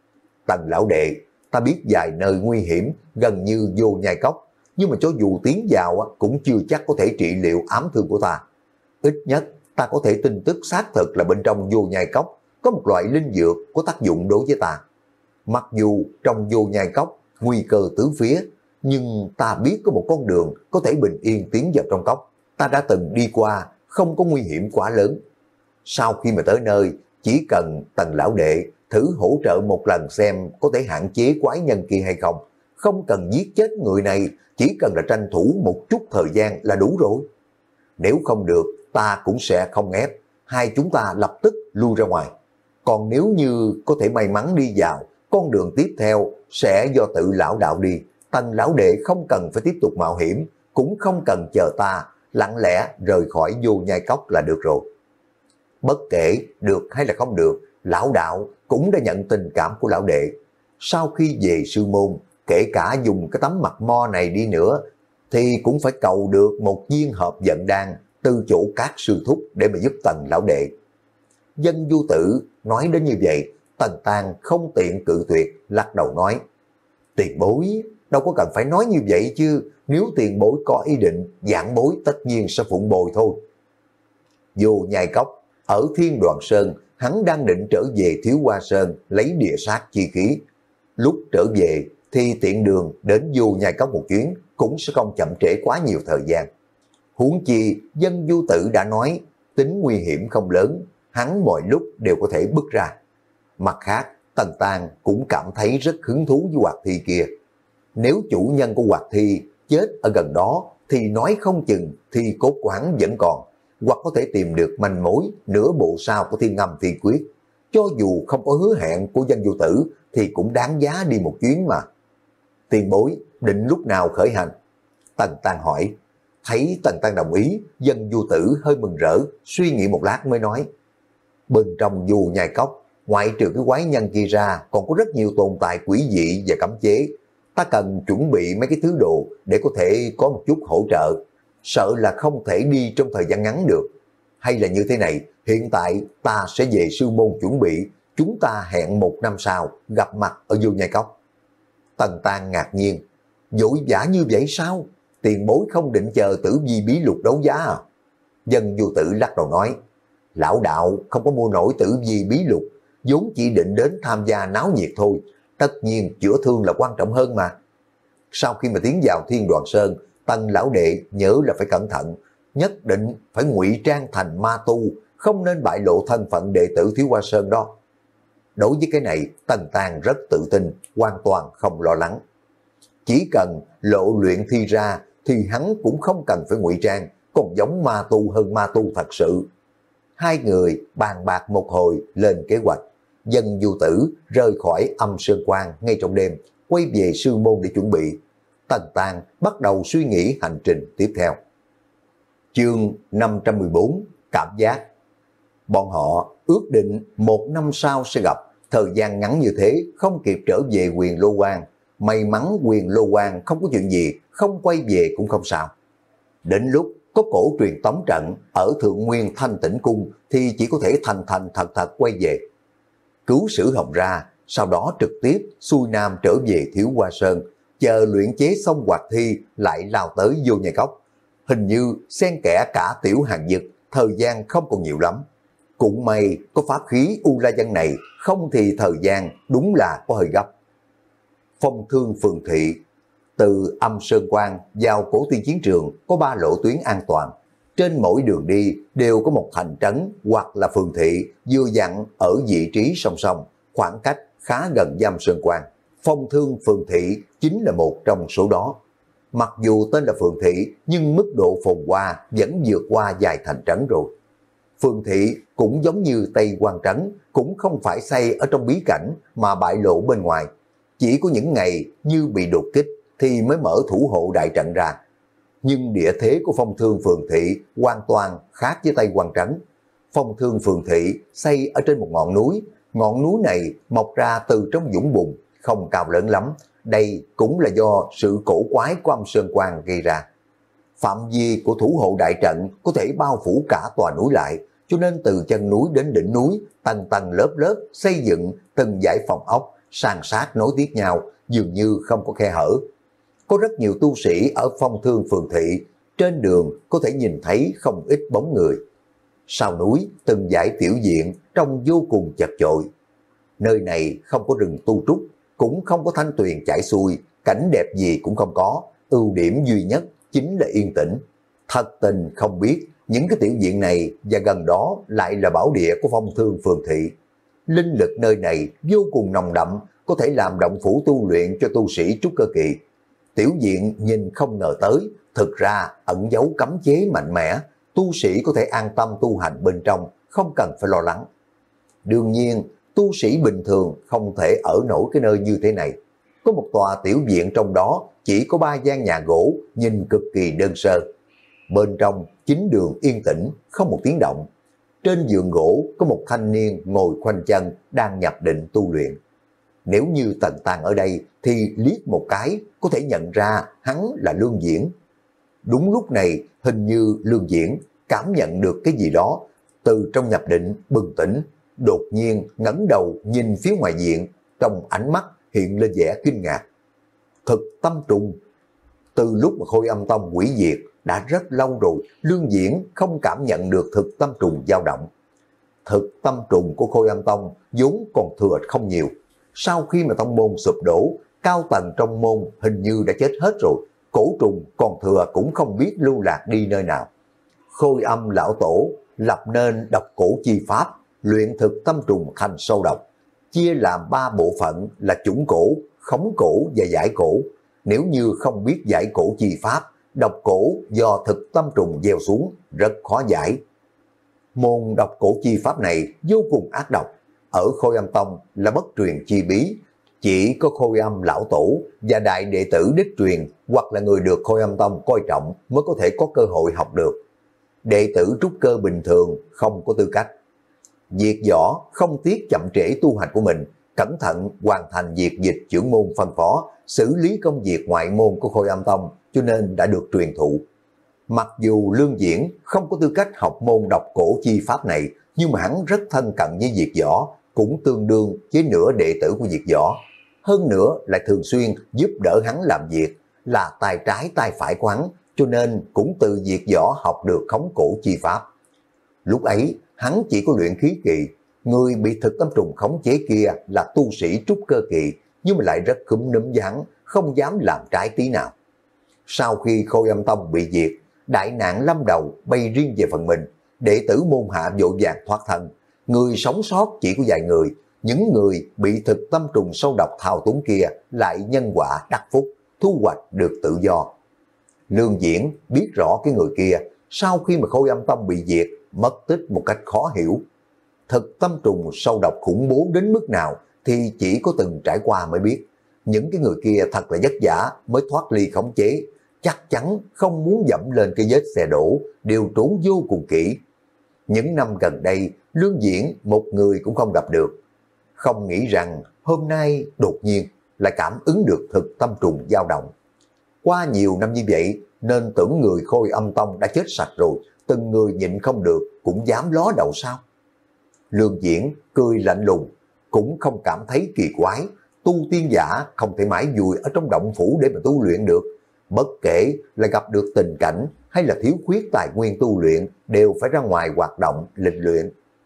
A: Tần lão đệ, ta biết vài nơi nguy hiểm gần như Vô Nhai Cốc, nhưng mà cho dù tiến vào cũng chưa chắc có thể trị liệu ám thương của ta. Ít nhất ta có thể tin tức xác thực là bên trong Vô Nhai Cốc có một loại linh dược có tác dụng đối với ta. Mặc dù trong Vô Nhai Cốc nguy cơ tứ phía, nhưng ta biết có một con đường có thể bình yên tiến vào trong cốc. Ta đã từng đi qua, không có nguy hiểm quá lớn. Sau khi mà tới nơi, chỉ cần Tần lão đệ thử hỗ trợ một lần xem có thể hạn chế quái nhân kia hay không. Không cần giết chết người này, chỉ cần là tranh thủ một chút thời gian là đủ rồi. nếu không được ta cũng sẽ không ép, hai chúng ta lập tức lui ra ngoài. Còn nếu như có thể may mắn đi vào, con đường tiếp theo sẽ do tự lão đạo đi, Tần lão đệ không cần phải tiếp tục mạo hiểm, cũng không cần chờ ta, lặng lẽ rời khỏi Vô Nhai Cốc là được rồi. Bất kể được hay là không được, lão đạo cũng đã nhận tình cảm của lão đệ. Sau khi về sư môn, kể cả dùng cái tấm mặt mo này đi nữa, thì cũng phải cầu được một viên hợp vận đan từ chỗ các sư thúc để mà giúp Tần lão đệ. Dân Du Tử nói đến như vậy, Tần Tang không tiện cự tuyệt, lắc đầu nói, tiền bối, đâu có cần phải nói như vậy chứ, nếu tiền bối có ý định, giảng bối tất nhiên sẽ phụng bồi thôi. Vô Nhai Cốc, ở Thiên Đoàn Sơn, hắn đang định trở về Thiếu Hoa Sơn lấy địa sát chi khí. Lúc trở về thì tiện đường đến Vô Nhai Cốc một chuyến, cũng sẽ không chậm trễ quá nhiều thời gian. Huống chi, Dân Du Tử đã nói, tính nguy hiểm không lớn, hắn mọi lúc đều có thể bước ra. Mặt khác, Tần Tang cũng cảm thấy rất hứng thú với hoạt thi kia. Nếu chủ nhân của hoạt thi chết ở gần đó, thì nói không chừng thi cốt của hắn vẫn còn, hoặc có thể tìm được manh mối nửa bộ sau của Thiên Âm Thi Quyết. Cho dù không có hứa hẹn của Dân Du Tử, thì cũng đáng giá đi một chuyến mà. Tiền bối, định lúc nào khởi hành? Tần Tang hỏi. Thấy Tần Tang đồng ý, Dân Du Tử hơi mừng rỡ, suy nghĩ một lát mới nói. Bên trong Vô Nhai Cốc, ngoại trừ cái quái nhân kia ra, còn có rất nhiều tồn tại quỷ dị và cấm chế. Ta cần chuẩn bị mấy cái thứ đồ để có thể có một chút hỗ trợ. Sợ là không thể đi trong thời gian ngắn được. Hay là như thế này, hiện tại ta sẽ về sư môn chuẩn bị, chúng ta hẹn một năm sau gặp mặt ở Vô Nhai Cốc. Tần Tang ngạc nhiên, vội vã như vậy sao? Tiền bối không định chờ Tử Vi Bí Lục đấu giá à? Dân Du Tử lắc đầu nói, lão đạo không có mua nổi Tử Vi Bí Lục, vốn chỉ định đến tham gia náo nhiệt thôi, tất nhiên chữa thương là quan trọng hơn mà. Sau khi mà tiến vào Thiên Đoàn Sơn, Tần lão đệ nhớ là phải cẩn thận, nhất định phải ngụy trang thành ma tu, không nên bại lộ thân phận đệ tử Thiếu Hoa Sơn đó. Đối với cái này, Tần Tang rất tự tin, hoàn toàn không lo lắng. Chỉ cần lộ luyện thi ra, thì hắn cũng không cần phải ngụy trang, còn giống ma tu hơn ma tu thật sự. Hai người bàn bạc một hồi lên kế hoạch. Dân Du Tử rời khỏi Âm Sơn Quan ngay trong đêm, quay về sư môn để chuẩn bị. Tần Tang bắt đầu suy nghĩ hành trình tiếp theo. Chương năm trăm mười bốn, cảm giác. Bọn họ ước định một năm sau sẽ gặp, thời gian ngắn như thế không kịp trở về Huyền Lô Quan. May mắn Huyền Lô Quan không có chuyện gì, không quay về cũng không sao. Đến lúc có cổ truyền tống trận ở Thượng Nguyên Thanh Tĩnh Cung thì chỉ có thể thành thành thật thật quay về. Cứu Sử Hồng ra, sau đó trực tiếp xuôi nam trở về Thiếu Hoa Sơn, chờ luyện chế xong hoạt thi lại lao tới Vô Nhai Cốc. Hình như xen kẽ cả Tiểu Hàng Dực, thời gian không còn nhiều lắm. Cũng may có pháp khí U La Văn này, không thì thời gian đúng là có hơi gấp. Phong Thương Phường Thị. Từ Âm Sơn Quan vào Cổ Tiên Chiến Trường có ba lộ tuyến an toàn. Trên mỗi đường đi đều có một thành trấn hoặc là phường thị vừa dặn ở vị trí song song, khoảng cách khá gần với Âm Sơn Quan. Phong Thương Phường Thị chính là một trong số đó. Mặc dù tên là phường thị nhưng mức độ phồn hoa vẫn vượt qua vài thành trấn rồi. Phường thị cũng giống như Tây Quan Trấn, cũng không phải xây ở trong bí cảnh mà bại lộ bên ngoài. Chỉ có những ngày như bị đột kích thì mới mở thủ hộ đại trận ra. Nhưng địa thế của Phong Thương Phường Thị hoàn toàn khác với Tây Quan Trấn. Phong Thương Phường Thị xây ở trên một ngọn núi, ngọn núi này mọc ra từ trong vũng bùn, không cao lớn lắm. Đây cũng là do sự cổ quái của Âm Sơn Quan gây ra. Phạm vi của thủ hộ đại trận có thể bao phủ cả tòa núi lại, cho nên từ chân núi đến đỉnh núi, tầng tầng lớp lớp xây dựng từng dãy phòng ốc, san sát nối tiếp nhau, dường như không có khe hở. Có rất nhiều tu sĩ ở Phong Thương Phường Thị, trên đường có thể nhìn thấy không ít bóng người. Sau núi, từng dãy tiểu viện trông vô cùng chật chội. Nơi này không có rừng tu trúc, cũng không có thanh tuyền chảy xuôi, cảnh đẹp gì cũng không có, ưu điểm duy nhất chính là yên tĩnh. Thật tình không biết, những cái tiểu viện này và gần đó lại là bảo địa của Phong Thương Phường Thị. Linh lực nơi này vô cùng nồng đậm, có thể làm động phủ tu luyện cho tu sĩ trúc cơ kỳ. Tiểu viện nhìn không ngờ tới, thực ra ẩn giấu cấm chế mạnh mẽ, tu sĩ có thể an tâm tu hành bên trong, không cần phải lo lắng. Đương nhiên, tu sĩ bình thường không thể ở nổi cái nơi như thế này. Có một tòa tiểu viện trong đó chỉ có ba gian nhà gỗ, nhìn cực kỳ đơn sơ. Bên trong chính đường yên tĩnh, không một tiếng động. Trên giường gỗ có một thanh niên ngồi khoanh chân đang nhập định tu luyện. Nếu như Tần Tàng ở đây thì liếc một cái có thể nhận ra hắn là Lương Diễn. Đúng lúc này hình như Lương Diễn cảm nhận được cái gì đó, từ trong nhập định bừng tỉnh, đột nhiên ngẩng đầu nhìn phía ngoài viện, trong ánh mắt hiện lên vẻ kinh ngạc. Thực tâm trùng. Từ lúc mà Khôi Âm Tông hủy diệt đã rất lâu rồi, Lương Diễn không cảm nhận được thực tâm trùng dao động. Thực tâm trùng của Khôi Âm Tông vốn còn thừa không nhiều. Sau khi mà tông môn sụp đổ, cao tầng trong môn hình như đã chết hết rồi, cổ trùng còn thừa cũng không biết lưu lạc đi nơi nào. Khôi Âm lão tổ lập nên độc cổ chi pháp, luyện thực tâm trùng thành sâu độc, chia làm ba bộ phận là chủng cổ, khống cổ và giải cổ. Nếu như không biết giải cổ chi pháp, độc cổ do thực tâm trùng gieo xuống rất khó giải. Môn độc cổ chi pháp này vô cùng ác độc, ở Khôi Âm Tông là bất truyền chi bí, chỉ có Khôi Âm lão tổ và đại đệ tử đích truyền hoặc là người được Khôi Âm Tông coi trọng mới có thể có cơ hội học được. Đệ tử trúc cơ bình thường không có tư cách. Diệt Võ không tiếc chậm trễ tu hành của mình, cẩn thận hoàn thành việc dịch trưởng môn phân phó, xử lý công việc ngoại môn của Khôi Âm Tông, cho nên đã được truyền thụ. Mặc dù Lương Diễn không có tư cách học môn độc cổ chi pháp này, nhưng mà hắn rất thân cận với Diệt Võ, cũng tương đương với nửa đệ tử của Diệt Võ. Hơn nữa lại thường xuyên giúp đỡ hắn làm việc, là tay trái tay phải của hắn, cho nên cũng từ Diệt Võ học được khống cổ chi pháp. Lúc ấy hắn chỉ có luyện khí kỳ, người bị thực tâm trùng khống chế kia là tu sĩ trúc cơ kỳ, nhưng mà lại rất cúm núm với hắn, không dám làm trái tí nào. Sau khi Khôi Âm Tông bị diệt, đại nạn lâm đầu bay riêng về phần mình, đệ tử môn hạ vội vàng thoát thân. Người sống sót chỉ có vài người, những người bị thực tâm trùng sâu độc thao túng kia lại nhân quả đắc phúc, thu hoạch được tự do. Lương Diễn biết rõ cái người kia, sau khi mà Khôi Âm Tông bị diệt, mất tích một cách khó hiểu. Thực tâm trùng sâu độc khủng bố đến mức nào thì chỉ có từng trải qua mới biết. Những cái người kia thật là vất vả mới thoát ly khống chế, chắc chắn không muốn dẫm lên cái vết xe đổ, đều trốn vô cùng kỹ. Những năm gần đây, Lương Diễn một người cũng không gặp được. Không nghĩ rằng hôm nay đột nhiên lại cảm ứng được thực tâm trùng dao động. Qua nhiều năm như vậy nên tưởng người Khôi Âm Tông đã chết sạch rồi, từng người nhịn không được cũng dám ló đầu sao? Lương Diễn cười lạnh lùng, cũng không cảm thấy kỳ quái. Tu tiên giả không thể mãi vùi ở trong động phủ để mà tu luyện được. Bất kể là gặp được tình cảnh hay là thiếu khuyết tài nguyên tu luyện, đều phải ra ngoài hoạt động, lịch luyện.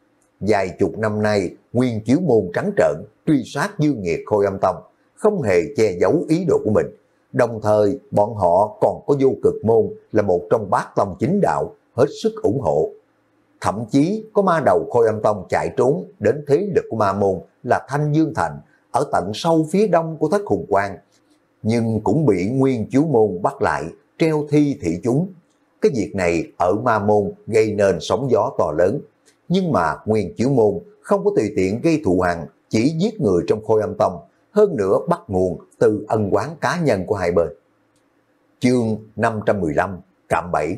A: Vài chục năm nay, Nguyên Chiếu Môn trắng trợn truy sát Dương Nghiệt Khôi Âm Tông, không hề che giấu ý đồ của mình. Đồng thời, bọn họ còn có Vô Cực Môn là một trong bát tông chính đạo, hết sức ủng hộ. Thậm chí có ma đầu Khôi Âm Tông chạy trốn đến thế lực của ma môn là Thanh Dương Thành, ở tận sâu phía đông của Thất Hùng Quang, nhưng cũng bị Nguyên Chiếu Môn bắt lại, treo thi thị chúng. Cái việc này ở ma môn gây nên sóng gió to lớn, nhưng mà Nguyên Chiếu Môn không có tùy tiện gây thù hằn, chỉ giết người trong Khôi Âm Tông, hơn nữa bắt nguồn từ ân oán cá nhân của hai bên. Chương năm trăm mười lăm, cạm bẫy.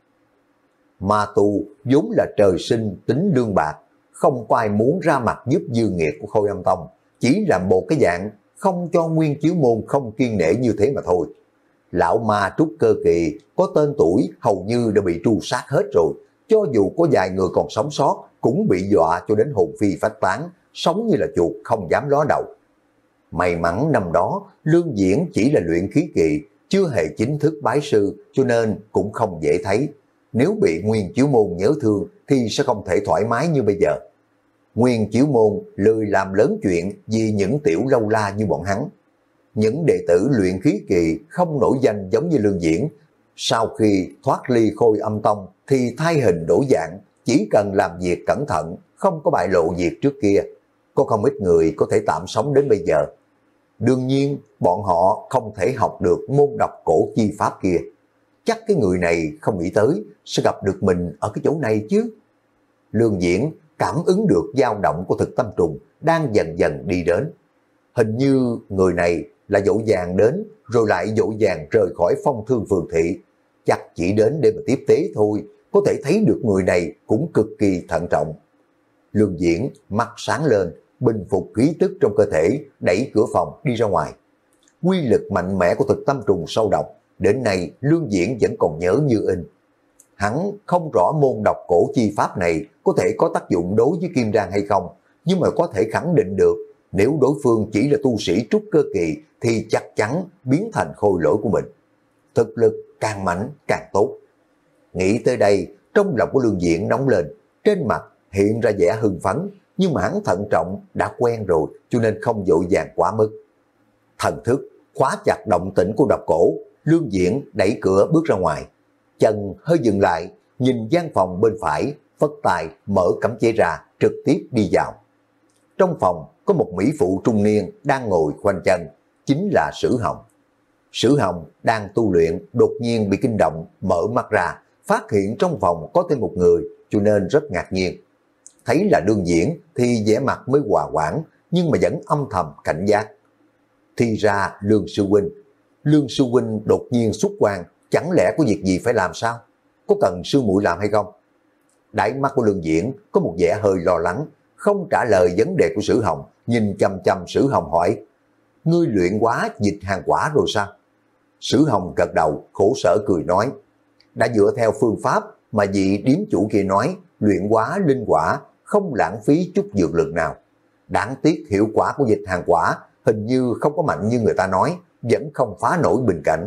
A: Ma tu vốn là trời sinh tính lương bạc, không có ai muốn ra mặt giúp Dương Nghiệt của Khôi Âm Tông, chỉ làm bộ cái dạng không cho Nguyên Chiếu Môn không kiên nể như thế mà thôi. Lão ma trúc cơ kỳ có tên tuổi hầu như đã bị tru sát hết rồi, cho dù có vài người còn sống sót cũng bị dọa cho đến hồn phi phách tán, sống như là chuột không dám ló đầu. May mắn năm đó Lương Diễn chỉ là luyện khí kỳ, chưa hề chính thức bái sư, cho nên cũng không dễ thấy. Nếu bị Nguyên Chiếu Môn nhớ thương thì sẽ không thể thoải mái như bây giờ. Nguyên Chiếu Môn lười làm lớn chuyện vì những tiểu lâu la như bọn hắn. Những đệ tử luyện khí kỳ không nổi danh giống như Lương Diễn, sau khi thoát ly Khôi Âm Tông thì thay hình đổi dạng, chỉ cần làm việc cẩn thận, không có bại lộ việc trước kia. Có không ít người có thể tạm sống đến bây giờ. Đương nhiên, bọn họ không thể học được môn độc cổ chi pháp kia. chắc cái người này không nghĩ tới sẽ gặp được mình ở cái chỗ này chứ. Lương Diễn cảm ứng được dao động của thực tâm trùng đang dần dần đi đến. Hình như người này là dỗ dàng đến rồi lại dỗ dàng rời khỏi Phong Thương Phường Thị. Chắc chỉ đến để mà tiếp tế thôi, có thể thấy được người này cũng cực kỳ thận trọng. Lương Diễn mắt sáng lên, bình phục khí tức trong cơ thể, đẩy cửa phòng đi ra ngoài. Quy lực mạnh mẽ của thực tâm trùng sâu độc, đến nay Lương Diễn vẫn còn nhớ như in. Hắn không rõ môn độc cổ chi pháp này có thể có tác dụng đối với Kim Đan hay không, nhưng mà có thể khẳng định được nếu đối phương chỉ là tu sĩ trúc cơ kỳ thì chắc chắn biến thành khôi lỗi của mình. Thực lực càng mạnh càng tốt. Nghĩ tới đây, trong lòng của Lương Diễn nóng lên, trên mặt hiện ra vẻ hưng phấn, nhưng mà hắn thận trọng đã quen rồi cho nên không vội vàng quá mức. Thần thức khóa chặt động tĩnh của độc cổ, Lương Diễn đẩy cửa bước ra ngoài. Chân hơi dừng lại, nhìn gian phòng bên phải, phất tay mở cấm chế ra, trực tiếp đi vào. Trong phòng có một mỹ phụ trung niên đang ngồi khoanh chân, chính là Sử Hồng. Sử Hồng đang tu luyện, đột nhiên bị kinh động, mở mắt ra, phát hiện trong phòng có thêm một người, cho nên rất ngạc nhiên. Thấy là Lương Diễn thì vẻ mặt mới hòa hoãn, nhưng mà vẫn âm thầm cảnh giác. Thì ra Lương sư huynh, Lương sư huynh đột nhiên xuất quan, chẳng lẽ có việc gì phải làm sao? Có cần sư muội làm hay không? Đáy mắt của Lương Diễn có một vẻ hơi lo lắng, không trả lời vấn đề của Sử Hồng, nhìn chăm chăm Sử Hồng hỏi: ngươi luyện quá dịch hàng quả rồi sao? Sử Hồng gật đầu, khổ sở cười nói: đã dựa theo phương pháp mà vị điếm chủ kia nói, luyện quá linh quả, không lãng phí chút dược lực nào. Đáng tiếc hiệu quả của dịch hàng quả hình như không có mạnh như người ta nói, vẫn không phá nổi bình cảnh.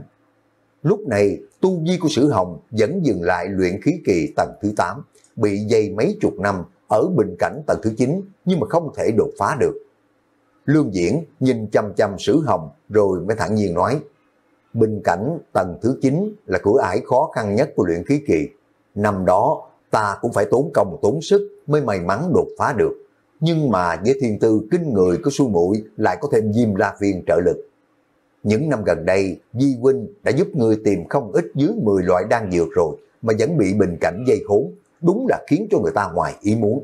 A: Lúc này tu vi của Sử Hồng vẫn dừng lại luyện khí kỳ tầng thứ tám, bị dây mấy chục năm ở bình cảnh tầng thứ chín nhưng mà không thể đột phá được. Lương Diễn nhìn chăm chăm Sử Hồng rồi mới thản nhiên nói: bình cảnh tầng thứ chín là cửa ải khó khăn nhất của luyện khí kỳ. Năm đó ta cũng phải tốn công tốn sức mới may mắn đột phá được. Nhưng mà với thiên tư kinh người của sư muội lại có thêm Diêm La Viên trợ lực. Những năm gần đây, Di huynh đã giúp người tìm không ít dưới mười loại đan dược rồi mà vẫn bị bình cảnh dây khốn, đúng là khiến cho người ta ngoài ý muốn.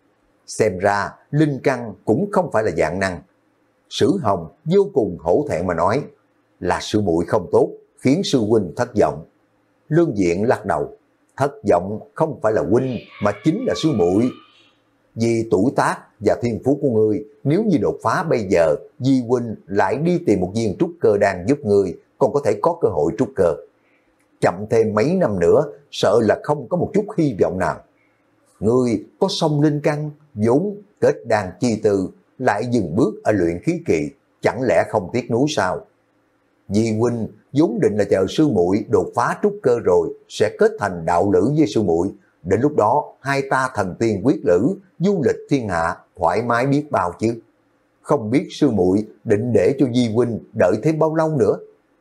A: Xem ra linh căn cũng không phải là dạng năng. Sử Hồng vô cùng hổ thẹn mà nói: là sư muội không tốt, khiến sư huynh thất vọng. Lương Diện lắc đầu: thất vọng không phải là huynh mà chính là sư muội. Vì tuổi tác và thiên phú của ngươi, nếu như đột phá bây giờ, Di huynh lại đi tìm một viên trúc cơ đan giúp ngươi, còn có thể có cơ hội trúc cơ. Chậm thêm mấy năm nữa, sợ là không có một chút hy vọng nào. Ngươi có song linh căn, vốn kết đan chi tư, lại dừng bước ở luyện khí kỳ, chẳng lẽ không tiếc nuối sao? Di huynh vốn định là chờ sư muội đột phá trúc cơ rồi sẽ kết thành đạo lữ với sư muội. Đến lúc đó hai ta thần tiên quyết lữ, du lịch thiên hạ, thoải mái biết bao chứ. Không biết sư muội định để cho Di huynh đợi thêm bao lâu nữa?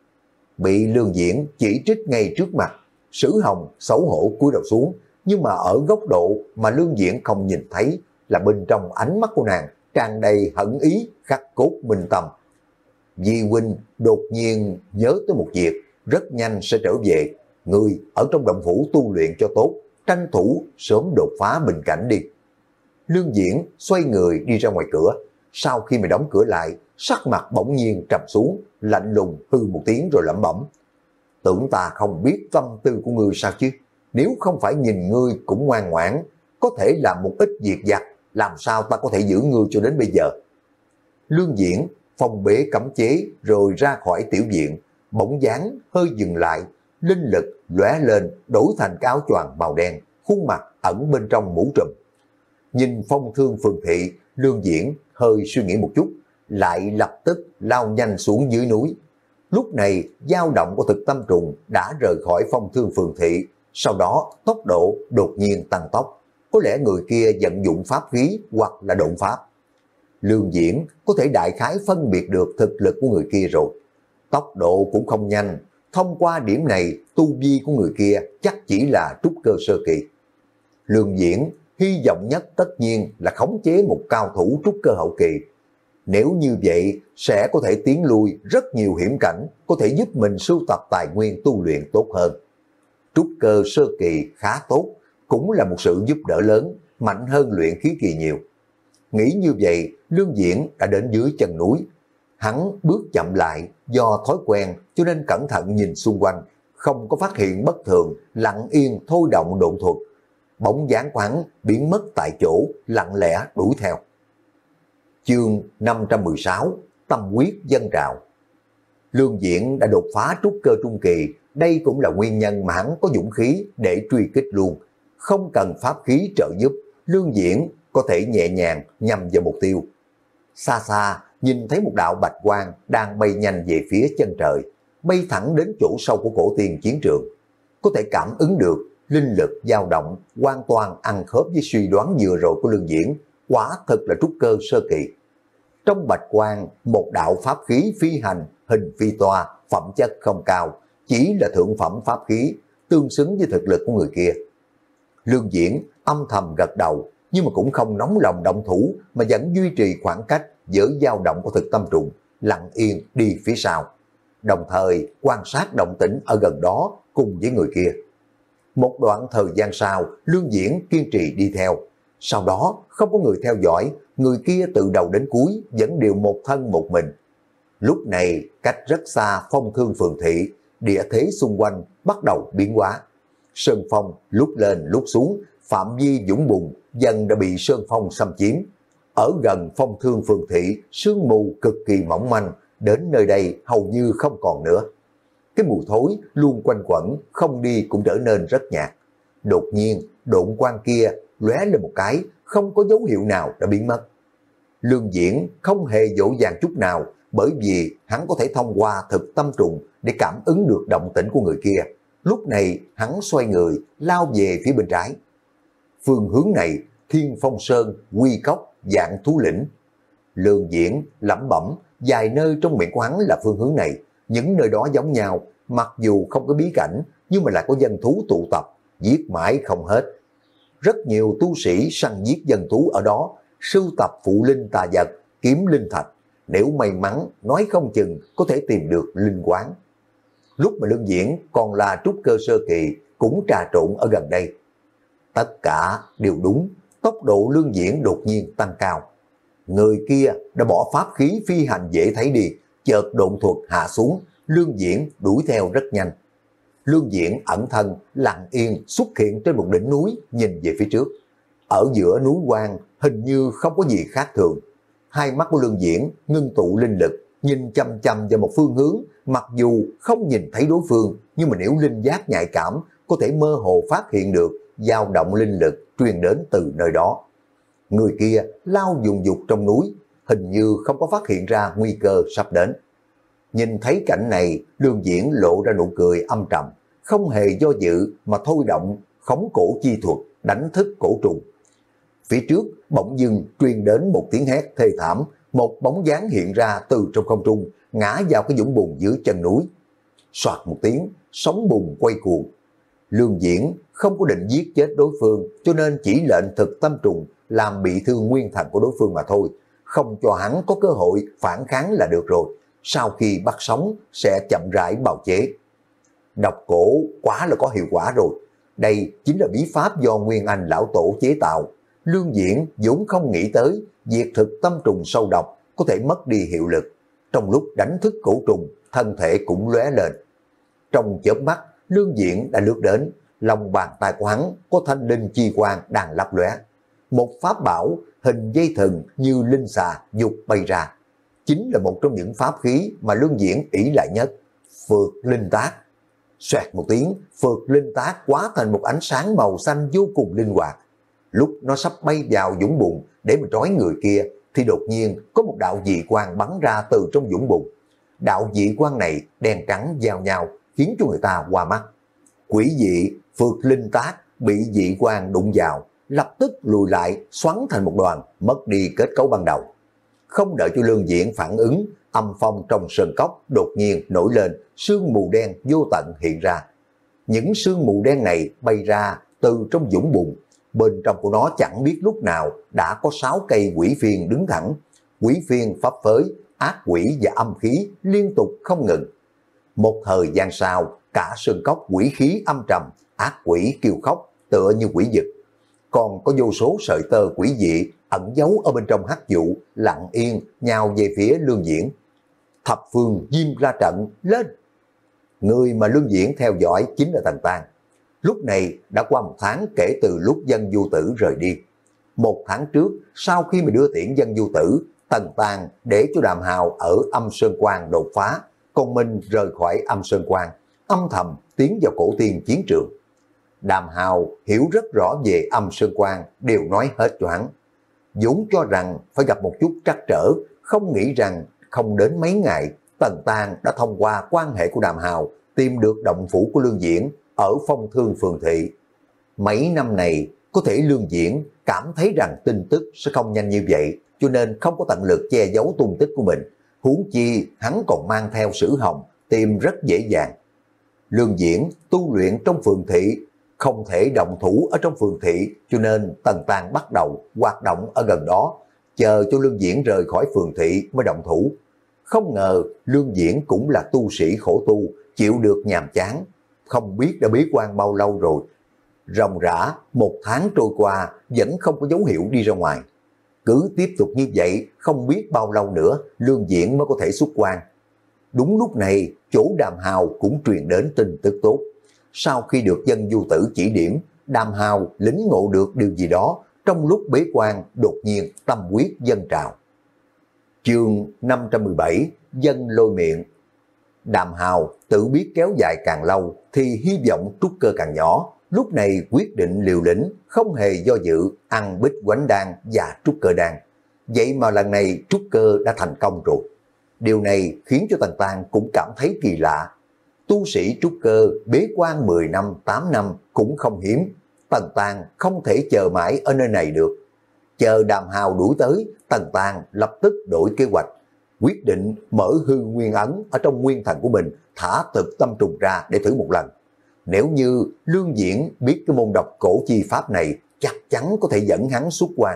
A: Bị Lương Diễn chỉ trích ngay trước mặt, Sử Hồng xấu hổ cúi đầu xuống, nhưng mà ở góc độ mà Lương Diễn không nhìn thấy là bên trong ánh mắt của nàng tràn đầy hận ý khắc cốt minh tâm. Di huynh đột nhiên nhớ tới một việc, rất nhanh sẽ trở về. Ngươi ở trong động phủ tu luyện cho tốt, tranh thủ sớm đột phá bình cảnh đi. Lương Diễn xoay người đi ra ngoài cửa, sau khi mà đóng cửa lại, sắc mặt bỗng nhiên trầm xuống, lạnh lùng hư một tiếng rồi lẩm bẩm: tưởng ta không biết tâm tư của ngươi sao chứ? Nếu không phải nhìn ngươi cũng ngoan ngoãn, có thể làm một ít việc vặt, làm sao ta có thể giữ ngươi cho đến bây giờ? Lương Diễn phong bế cấm chế rồi ra khỏi tiểu viện, bỗng dáng hơi dừng lại, linh lực lóe lên đổi thành cái áo choàng màu đen, khuôn mặt ẩn bên trong mũ trùm. Nhìn Phong Thương Phường Thị, Lương Diễn hơi suy nghĩ một chút, lại lập tức lao nhanh xuống dưới núi. Lúc này dao động của thực tâm trùng đã rời khỏi Phong Thương Phường Thị, sau đó tốc độ đột nhiên tăng tốc. Có lẽ người kia vận dụng pháp khí hoặc là độn pháp. Lương Diễn có thể đại khái phân biệt được thực lực của người kia rồi. Tốc độ cũng không nhanh, thông qua điểm này tu vi của người kia chắc chỉ là trúc cơ sơ kỳ. Lương Diễn hy vọng nhất tất nhiên là khống chế một cao thủ trúc cơ hậu kỳ. Nếu như vậy sẽ có thể tiến lui rất nhiều hiểm cảnh, có thể giúp mình sưu tập tài nguyên tu luyện tốt hơn. trúc cơ sơ kỳ khá tốt, cũng là một sự giúp đỡ lớn, mạnh hơn luyện khí kỳ nhiều. Nghĩ như vậy, Lương Diễn đã đến dưới chân núi. Hắn bước chậm lại, do thói quen cho nên cẩn thận nhìn xung quanh, không có phát hiện bất thường, lặng yên thôi động độn thuật. Bóng dáng của hắn biến mất tại chỗ, lặng lẽ đuổi theo. Chương năm trăm mười sáu, tâm quyết dâng trào. Lương Diễn đã đột phá trúc cơ trung kỳ, đây cũng là nguyên nhân mà hắn có dũng khí để truy kích luôn. Không cần pháp khí trợ giúp, Lương Diễn có thể nhẹ nhàng nhằm vào mục tiêu. Xa xa, nhìn thấy một đạo bạch quang đang bay nhanh về phía chân trời, bay thẳng đến chỗ sâu của cổ tiền chiến trường. Có thể cảm ứng được linh lực dao động, hoàn toàn ăn khớp với suy đoán vừa rồi của Lương Diễn, quả thật là trúc cơ sơ kỳ. Trong bạch quang, một đạo pháp khí phi hành, hình phi toa, phẩm chất không cao, chỉ là thượng phẩm pháp khí, tương xứng với thực lực của người kia. Lương Diễn âm thầm gật đầu, nhưng mà cũng không nóng lòng động thủ, mà vẫn duy trì khoảng cách giữa dao động của thực tâm trùng, lặng yên đi phía sau, đồng thời quan sát động tĩnh ở gần đó cùng với người kia. Một đoạn thời gian sau, Lương Diễn kiên trì đi theo, sau đó không có người theo dõi, người kia từ đầu đến cuối vẫn đều một thân một mình. Lúc này, cách rất xa Phong Thương Phường Thị, địa thế xung quanh bắt đầu biến hóa. Sơn phong lúc lên lúc xuống, phạm vi dũng bùn dần đã bị sơn phong xâm chiếm. Ở gần Phong Thương Phường Thị, sương mù cực kỳ mỏng manh, đến nơi đây hầu như không còn nữa. Cái mùi thối luôn quanh quẩn, không đi cũng trở nên rất nhạt. Đột nhiên, độn quang kia lóe lên một cái, không có dấu hiệu nào đã biến mất. Lương Diễn không hề dỗ dàng chút nào, bởi vì hắn có thể thông qua thực tâm trùng để cảm ứng được động tĩnh của người kia. Lúc này hắn xoay người, lao về phía bên trái. Phương hướng này, Thiên Phong Sơn, Quy Cốc, Dạng Thú Lĩnh. Lương Diễn lẩm bẩm, vài nơi trong miệng của hắn là phương hướng này, những nơi đó giống nhau, mặc dù không có bí cảnh, nhưng mà lại có dân thú tụ tập, giết mãi không hết. Rất nhiều tu sĩ săn giết dân thú ở đó, sưu tập phụ linh tà vật, kiếm linh thạch. Nếu may mắn, nói không chừng có thể tìm được linh quán. Lúc mà Lương Diễn còn là trúc cơ sơ kỳ, cũng trà trộn ở gần đây. Tất cả đều đúng, tốc độ Lương Diễn đột nhiên tăng cao. Người kia đã bỏ pháp khí phi hành dễ thấy đi, chợt độn thuật hạ xuống, Lương Diễn đuổi theo rất nhanh. Lương Diễn ẩn thân, lặng yên xuất hiện trên một đỉnh núi, nhìn về phía trước. Ở giữa núi hoang hình như không có gì khác thường. Hai mắt của Lương Diễn ngưng tụ linh lực, nhìn chăm chăm vào một phương hướng, mặc dù không nhìn thấy đối phương, nhưng mà nếu linh giác nhạy cảm, có thể mơ hồ phát hiện được dao động linh lực truyền đến từ nơi đó. Người kia lao dùng dục trong núi, hình như không có phát hiện ra nguy cơ sắp đến. Nhìn thấy cảnh này, Lương Diễn lộ ra nụ cười âm trầm, không hề do dự mà thôi động khống cổ chi thuật, đánh thức cổ trùng. Phía trước bỗng dưng truyền đến một tiếng hét thê thảm, một bóng dáng hiện ra từ trong không trung, ngã vào cái vũng bùn dưới chân núi. Soạt một tiếng, sóng bùn quay cuồng. Lương Diễn không có định giết chết đối phương, cho nên chỉ lệnh thực tâm trùng làm bị thương nguyên thần của đối phương mà thôi, không cho hắn có cơ hội phản kháng là được rồi. Sau khi bắt sống sẽ chậm rãi bào chế. Độc cổ quá là có hiệu quả rồi. Đây chính là bí pháp do Nguyên Anh lão tổ chế tạo. Lương Diễn vốn không nghĩ tới việc thực tâm trùng sâu độc có thể mất đi hiệu lực. Trong lúc đánh thức cổ trùng, thân thể cũng lóe lên. Trong chớp mắt, Lương Diễn đã lướt đến, lòng bàn tay của hắn có thanh linh chi quang đang lấp lóe. Một pháp bảo hình dây thừng như linh xà dục bay ra. Chính là một trong những pháp khí mà Lương Diễn ỷ lại nhất, Phược Linh Tác. Xoẹt một tiếng, Phược Linh Tác hóa thành một ánh sáng màu xanh vô cùng linh hoạt. Lúc nó sắp bay vào vũng bùn để mà trói người kia, thì đột nhiên có một đạo dị quang bắn ra từ trong vũng bùn. Đạo dị quang này đen trắng giao nhau, khiến cho người ta hoa mắt. Quỷ dị Phược Linh Tác bị dị quang đụng vào, lập tức lùi lại, xoắn thành một đoàn, mất đi kết cấu ban đầu. Không đợi cho Lương Diễn phản ứng, âm phong trong sơn cốc đột nhiên nổi lên, sương mù đen vô tận hiện ra. Những sương mù đen này bay ra từ trong vũng bùn, bên trong của nó chẳng biết lúc nào đã có sáu cây quỷ phiên đứng thẳng. Quỷ phiên pháp phới, ác quỷ và âm khí liên tục không ngừng. Một thời gian sau, cả sơn cốc quỷ khí âm trầm, ác quỷ kêu khóc tựa như quỷ dực. Còn có vô số sợi tơ quỷ dị ẩn giấu ở bên trong hắc vụ, lặng yên nhào về phía Lương Diễn. Thập phương diêm ra trận, lên! Người mà Lương Diễn theo dõi chính là Tần Tang. Lúc này đã qua một tháng kể từ lúc Dân Du Tử rời đi. Một tháng trước, sau khi mà đưa tiễn Dân Du Tử, Tần Tang để cho Đàm Hào ở Âm Sơn Quan đột phá, còn mình rời khỏi Âm Sơn Quan, âm thầm tiến vào Cổ Tiên chiến trường. Đàm Hào hiểu rất rõ về Âm Sơn Quan, đều nói hết cho hắn. Dũng cho rằng phải gặp một chút trắc trở, không nghĩ rằng không đến mấy ngày, Tần Tang đã thông qua quan hệ của Đàm Hào tìm được động phủ của Lương Diễn ở Phong Thương Phường Thị. Mấy năm này, có thể Lương Diễn cảm thấy rằng tin tức sẽ không nhanh như vậy, cho nên không có tận lực che giấu tung tích của mình. Huống chi hắn còn mang theo Sử Hồng, tìm rất dễ dàng. Lương Diễn tu luyện trong phường thị, không thể động thủ ở trong phường thị, cho nên Tần Tang bắt đầu hoạt động ở gần đó, chờ cho Lương Diễn rời khỏi phường thị mới động thủ. Không ngờ Lương Diễn cũng là tu sĩ khổ tu, chịu được nhàm chán, không biết đã bế quan bao lâu rồi. Ròng rã một tháng trôi qua vẫn không có dấu hiệu đi ra ngoài. Cứ tiếp tục như vậy, không biết bao lâu nữa Lương Diễn mới có thể xuất quan. Đúng lúc này, chỗ Đàm Hào cũng truyền đến tin tức tốt. Sau khi được Dân Du Tử chỉ điểm, Đàm Hào lĩnh ngộ được điều gì đó, trong lúc bế quan đột nhiên tâm quyết dâng trào. Chương năm trăm mười bảy, Dân Lôi Miệng. Đàm Hào tự biết kéo dài càng lâu thì hy vọng trúc cơ càng nhỏ, lúc này quyết định liều lĩnh, không hề do dự, ăn bích quánh đan và trúc cơ đan. Vậy mà lần này trúc cơ đã thành công rồi. Điều này khiến cho Tần Tang cũng cảm thấy kỳ lạ. Tu sĩ trúc cơ bế quan mười năm, tám năm cũng không hiếm. Tần Tang không thể chờ mãi ở nơi này được. Chờ Đàm Hào đuổi tới, Tần Tang lập tức đổi kế hoạch, quyết định mở hư nguyên ấn ở trong nguyên thần của mình, thả thực tâm trùng ra để thử một lần. Nếu như Lương Diễn biết cái môn độc cổ chi pháp này, chắc chắn có thể dẫn hắn xuất quan.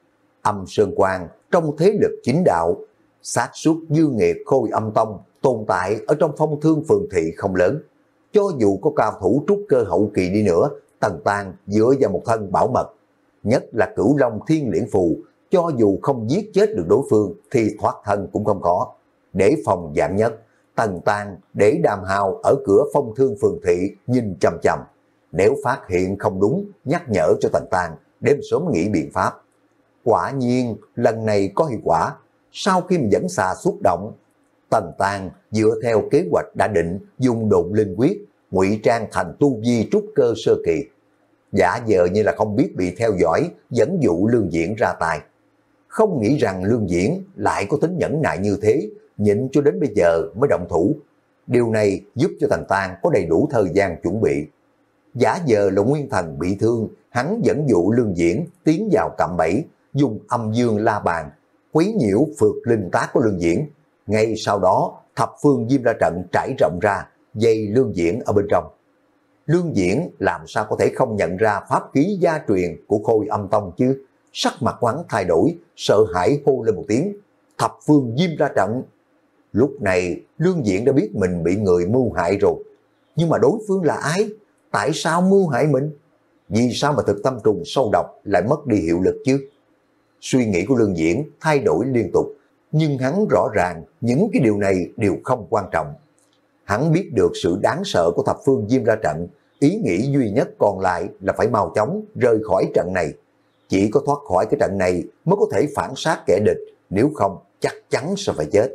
A: Âm Sơn Quan trong thế lực chính đạo, xác suất dư nghiệt Khôi Âm Tông tồn tại ở trong Phong Thương Phường Thị không lớn. Cho dù có cao thủ trúc cơ hậu kỳ đi nữa, Tần Tang dựa vào một thân bảo mật, nhất là Cửu Long Thiên Liễn Phù, cho dù không giết chết được đối phương thì thoát thân cũng không có. Để phòng vạn nhất, Tần Tang để Đàm Hào ở cửa Phong Thương Phường Thị nhìn chằm chằm. Nếu phát hiện không đúng, nhắc nhở cho Tần Tang đêm sớm nghĩ biện pháp. Quả nhiên lần này có hiệu quả. Sau khi mình dẫn xà xuất động, Tần Tang dựa theo kế hoạch đã định, dùng độn linh quyết ngụy trang thành tu vi trúc cơ sơ kỳ, giả vờ như là không biết bị theo dõi, dẫn dụ Lương Diễn ra tay. Không nghĩ rằng Lương Diễn lại có tính nhẫn nại như thế, nhịn cho đến bây giờ mới động thủ. Điều này giúp cho Tần Tang có đầy đủ thời gian chuẩn bị. Giả vờ là nguyên thần bị thương, hắn dẫn dụ Lương Diễn tiến vào cạm bẫy, dùng âm dương la bàn quấy nhiễu phược linh tác của Lương Diễn. Ngay sau đó, thập phương diêm ra trận trải rộng ra, dây Lương Diễn ở bên trong. Lương Diễn làm sao có thể không nhận ra pháp khí gia truyền của Khôi Âm Tông chứ? Sắc mặt hắn thay đổi, sợ hãi hô lên một tiếng, thập phương diêm ra trận. Lúc này Lương Diễn đã biết mình bị người mưu hại rồi. Nhưng mà đối phương là ai? Tại sao mưu hại mình? Vì sao mà thực tâm trùng sâu độc lại mất đi hiệu lực chứ? Suy nghĩ của Lương Diễn thay đổi liên tục, nhưng hắn rõ ràng những cái điều này đều không quan trọng. Hắn biết được sự đáng sợ của thập phương diêm ra trận, ý nghĩ duy nhất còn lại là phải mau chóng rời khỏi trận này. Chỉ có thoát khỏi cái trận này mới có thể phản sát kẻ địch, nếu không chắc chắn sẽ phải chết.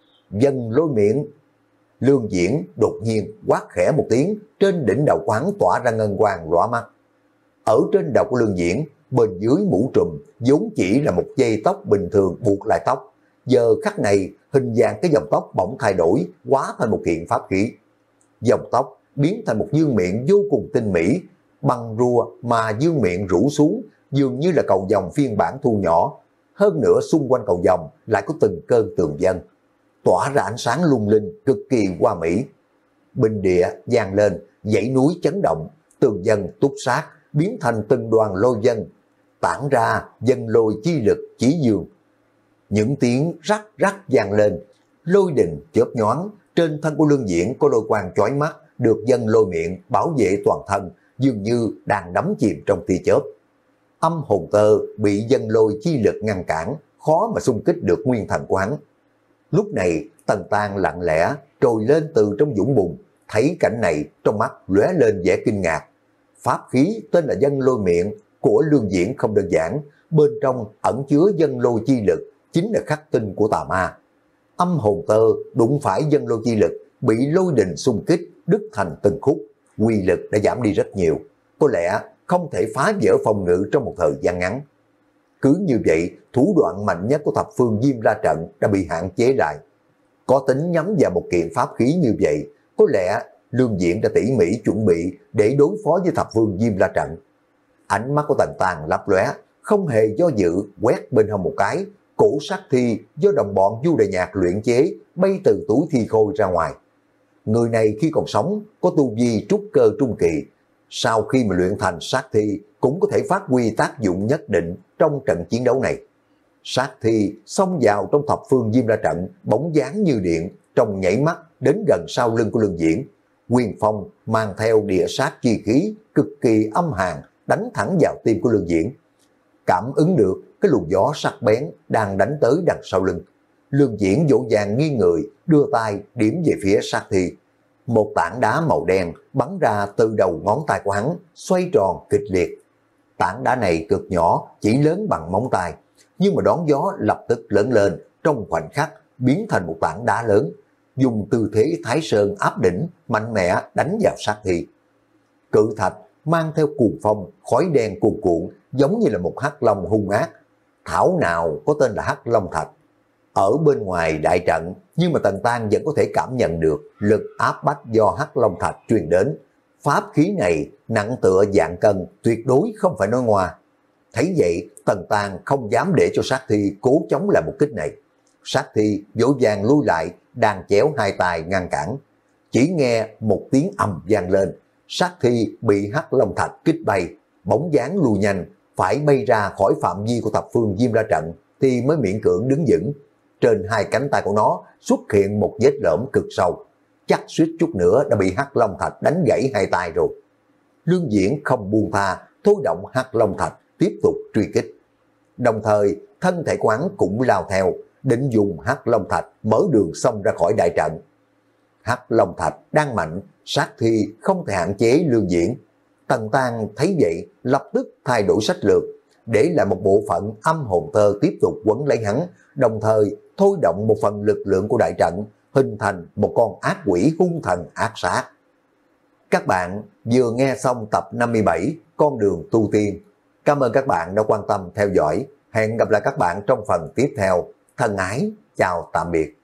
A: Dân Lôi Miệng. Lương Diễn đột nhiên quát khẽ một tiếng, trên đỉnh đầu của hắn tỏa ra ngân quang lóa mắt. Ở trên đầu của Lương Diễn, bên dưới mũ trùm vốn chỉ là một dây tóc bình thường buộc lại tóc, giờ khắc này hình dạng cái dòng tóc bỗng thay đổi, hóa thành một kiện pháp khí. Dòng tóc biến thành một dương miệng vô cùng tinh mỹ, bằng rùa mà dương miệng rũ xuống, dường như là cầu vồng phiên bản thu nhỏ. Hơn nữa xung quanh cầu vồng lại có từng cơn tường vân, tỏa ra ánh sáng lung linh, cực kỳ hoa mỹ. Bình địa vang lên, dãy núi chấn động, tường vân túc sát, biến thành từng đoàn lôi vân, tản ra dân lôi chi lực chỉ dương. Những tiếng rắc rắc vang lên, lôi đình chớp nhoáng, trên thân của Lương Diễn có lôi quang chói mắt, được dân lôi miệng bảo vệ toàn thân, dường như đang đắm chìm trong tia chớp. Âm hồn tơ bị dân lôi chi lực ngăn cản, khó mà xung kích được nguyên thần của hắn. Lúc này Tần Tang lặng lẽ trồi lên từ trong vũng bùn, thấy cảnh này trong mắt lóe lên vẻ kinh ngạc. Pháp khí tên là dân lôi miệng của Lương Diễn không đơn giản, bên trong ẩn chứa dân lôi chi lực, chính là khắc tinh của tà ma. Âm hồn tơ đụng phải dân lôi chi lực, bị lôi đình xung kích, đứt thành từng khúc, uy lực đã giảm đi rất nhiều, có lẽ không thể phá vỡ phòng ngự trong một thời gian ngắn. Cứ như vậy, thủ đoạn mạnh nhất của thập phương Diêm La Trận đã bị hạn chế lại. Có tính nhắm vào một kiện pháp khí như vậy, có lẽ Lương Diễn đã tỉ mỉ chuẩn bị để đối phó với thập phương Diêm La Trận. Ánh mắt của Tần Tang lấp lóe, không hề do dự, quét bên hông một cái, cổ sát thi do đồng bọn Du Đại Nhạc luyện chế bay từ túi thi khôi ra ngoài. Người này khi còn sống có tu vi trúc cơ trung kỳ, sau khi mà luyện thành sát thi cũng có thể phát huy tác dụng nhất định trong trận chiến đấu này. Sát thi xông vào trong thập phương Diêm La Trận, bóng dáng như điện, trong nhảy mắt đến gần sau lưng của Lương Diễn. Quyền phong mang theo địa sát chi khí cực kỳ âm hàn, đánh thẳng vào tim của Lương Diễn. Cảm ứng được cái luồng gió sắc bén đang đánh tới đằng sau lưng, Lương Diễn vỗ vàng nghiêng người, đưa tay điểm về phía sát thi. Một tảng đá màu đen bắn ra từ đầu ngón tay của hắn, xoay tròn kịch liệt. Tảng đá này cực nhỏ, chỉ lớn bằng móng tay, nhưng mà đón gió lập tức lớn lên, trong khoảnh khắc biến thành một tảng đá lớn, dùng tư thế Thái Sơn áp đỉnh, mạnh mẽ đánh vào sát thi. Cự thạch mang theo cuồng phong, khói đen cuồn cuộn, giống như là một hắc long hung ác. Thảo nào có tên là Hắc Long Thạch. Ở bên ngoài đại trận, nhưng mà Tần Tang vẫn có thể cảm nhận được lực áp bách do Hắc Long Thạch truyền đến. Pháp khí này nặng tựa vạn cân, tuyệt đối không phải nói ngoa. Thấy vậy, Tần Tang không dám để cho sát thi cố chống lại một kích này. Sát thi vỗ vàng lui lại, đàn chéo hai tay ngăn cản. Chỉ nghe một tiếng ầm vang lên, sát thi bị Hắc Long Thạch kích bay, bóng dáng lùi nhanh, phải bay ra khỏi phạm vi của thập phương Diêm La Trận thì mới miễn cưỡng đứng vững. Trên hai cánh tay của nó xuất hiện một vết lõm cực sâu, chắc suýt chút nữa đã bị Hắc Long Thạch đánh gãy hai tay rồi. Lương Diễn không buông tha, thôi động Hắc Long Thạch tiếp tục truy kích. Đồng thời, thân thể của hắn cũng lao theo, định dùng Hắc Long Thạch mở đường xông ra khỏi đại trận. Hắc Long Thạch đang mạnh, sát thi không thể hạn chế Lương Diễn. Tần Tang thấy vậy, lập tức thay đổi sách lược, để lại một bộ phận âm hồn tơ tiếp tục quấn lấy hắn, đồng thời thôi động một phần lực lượng của đại trận, hình thành một con ác quỷ hung thần ác sát. Các bạn vừa nghe xong tập năm mươi bảy Con đường tu tiên. Cảm ơn các bạn đã quan tâm theo dõi. Hẹn gặp lại các bạn trong phần tiếp theo. Thân ái, chào tạm biệt.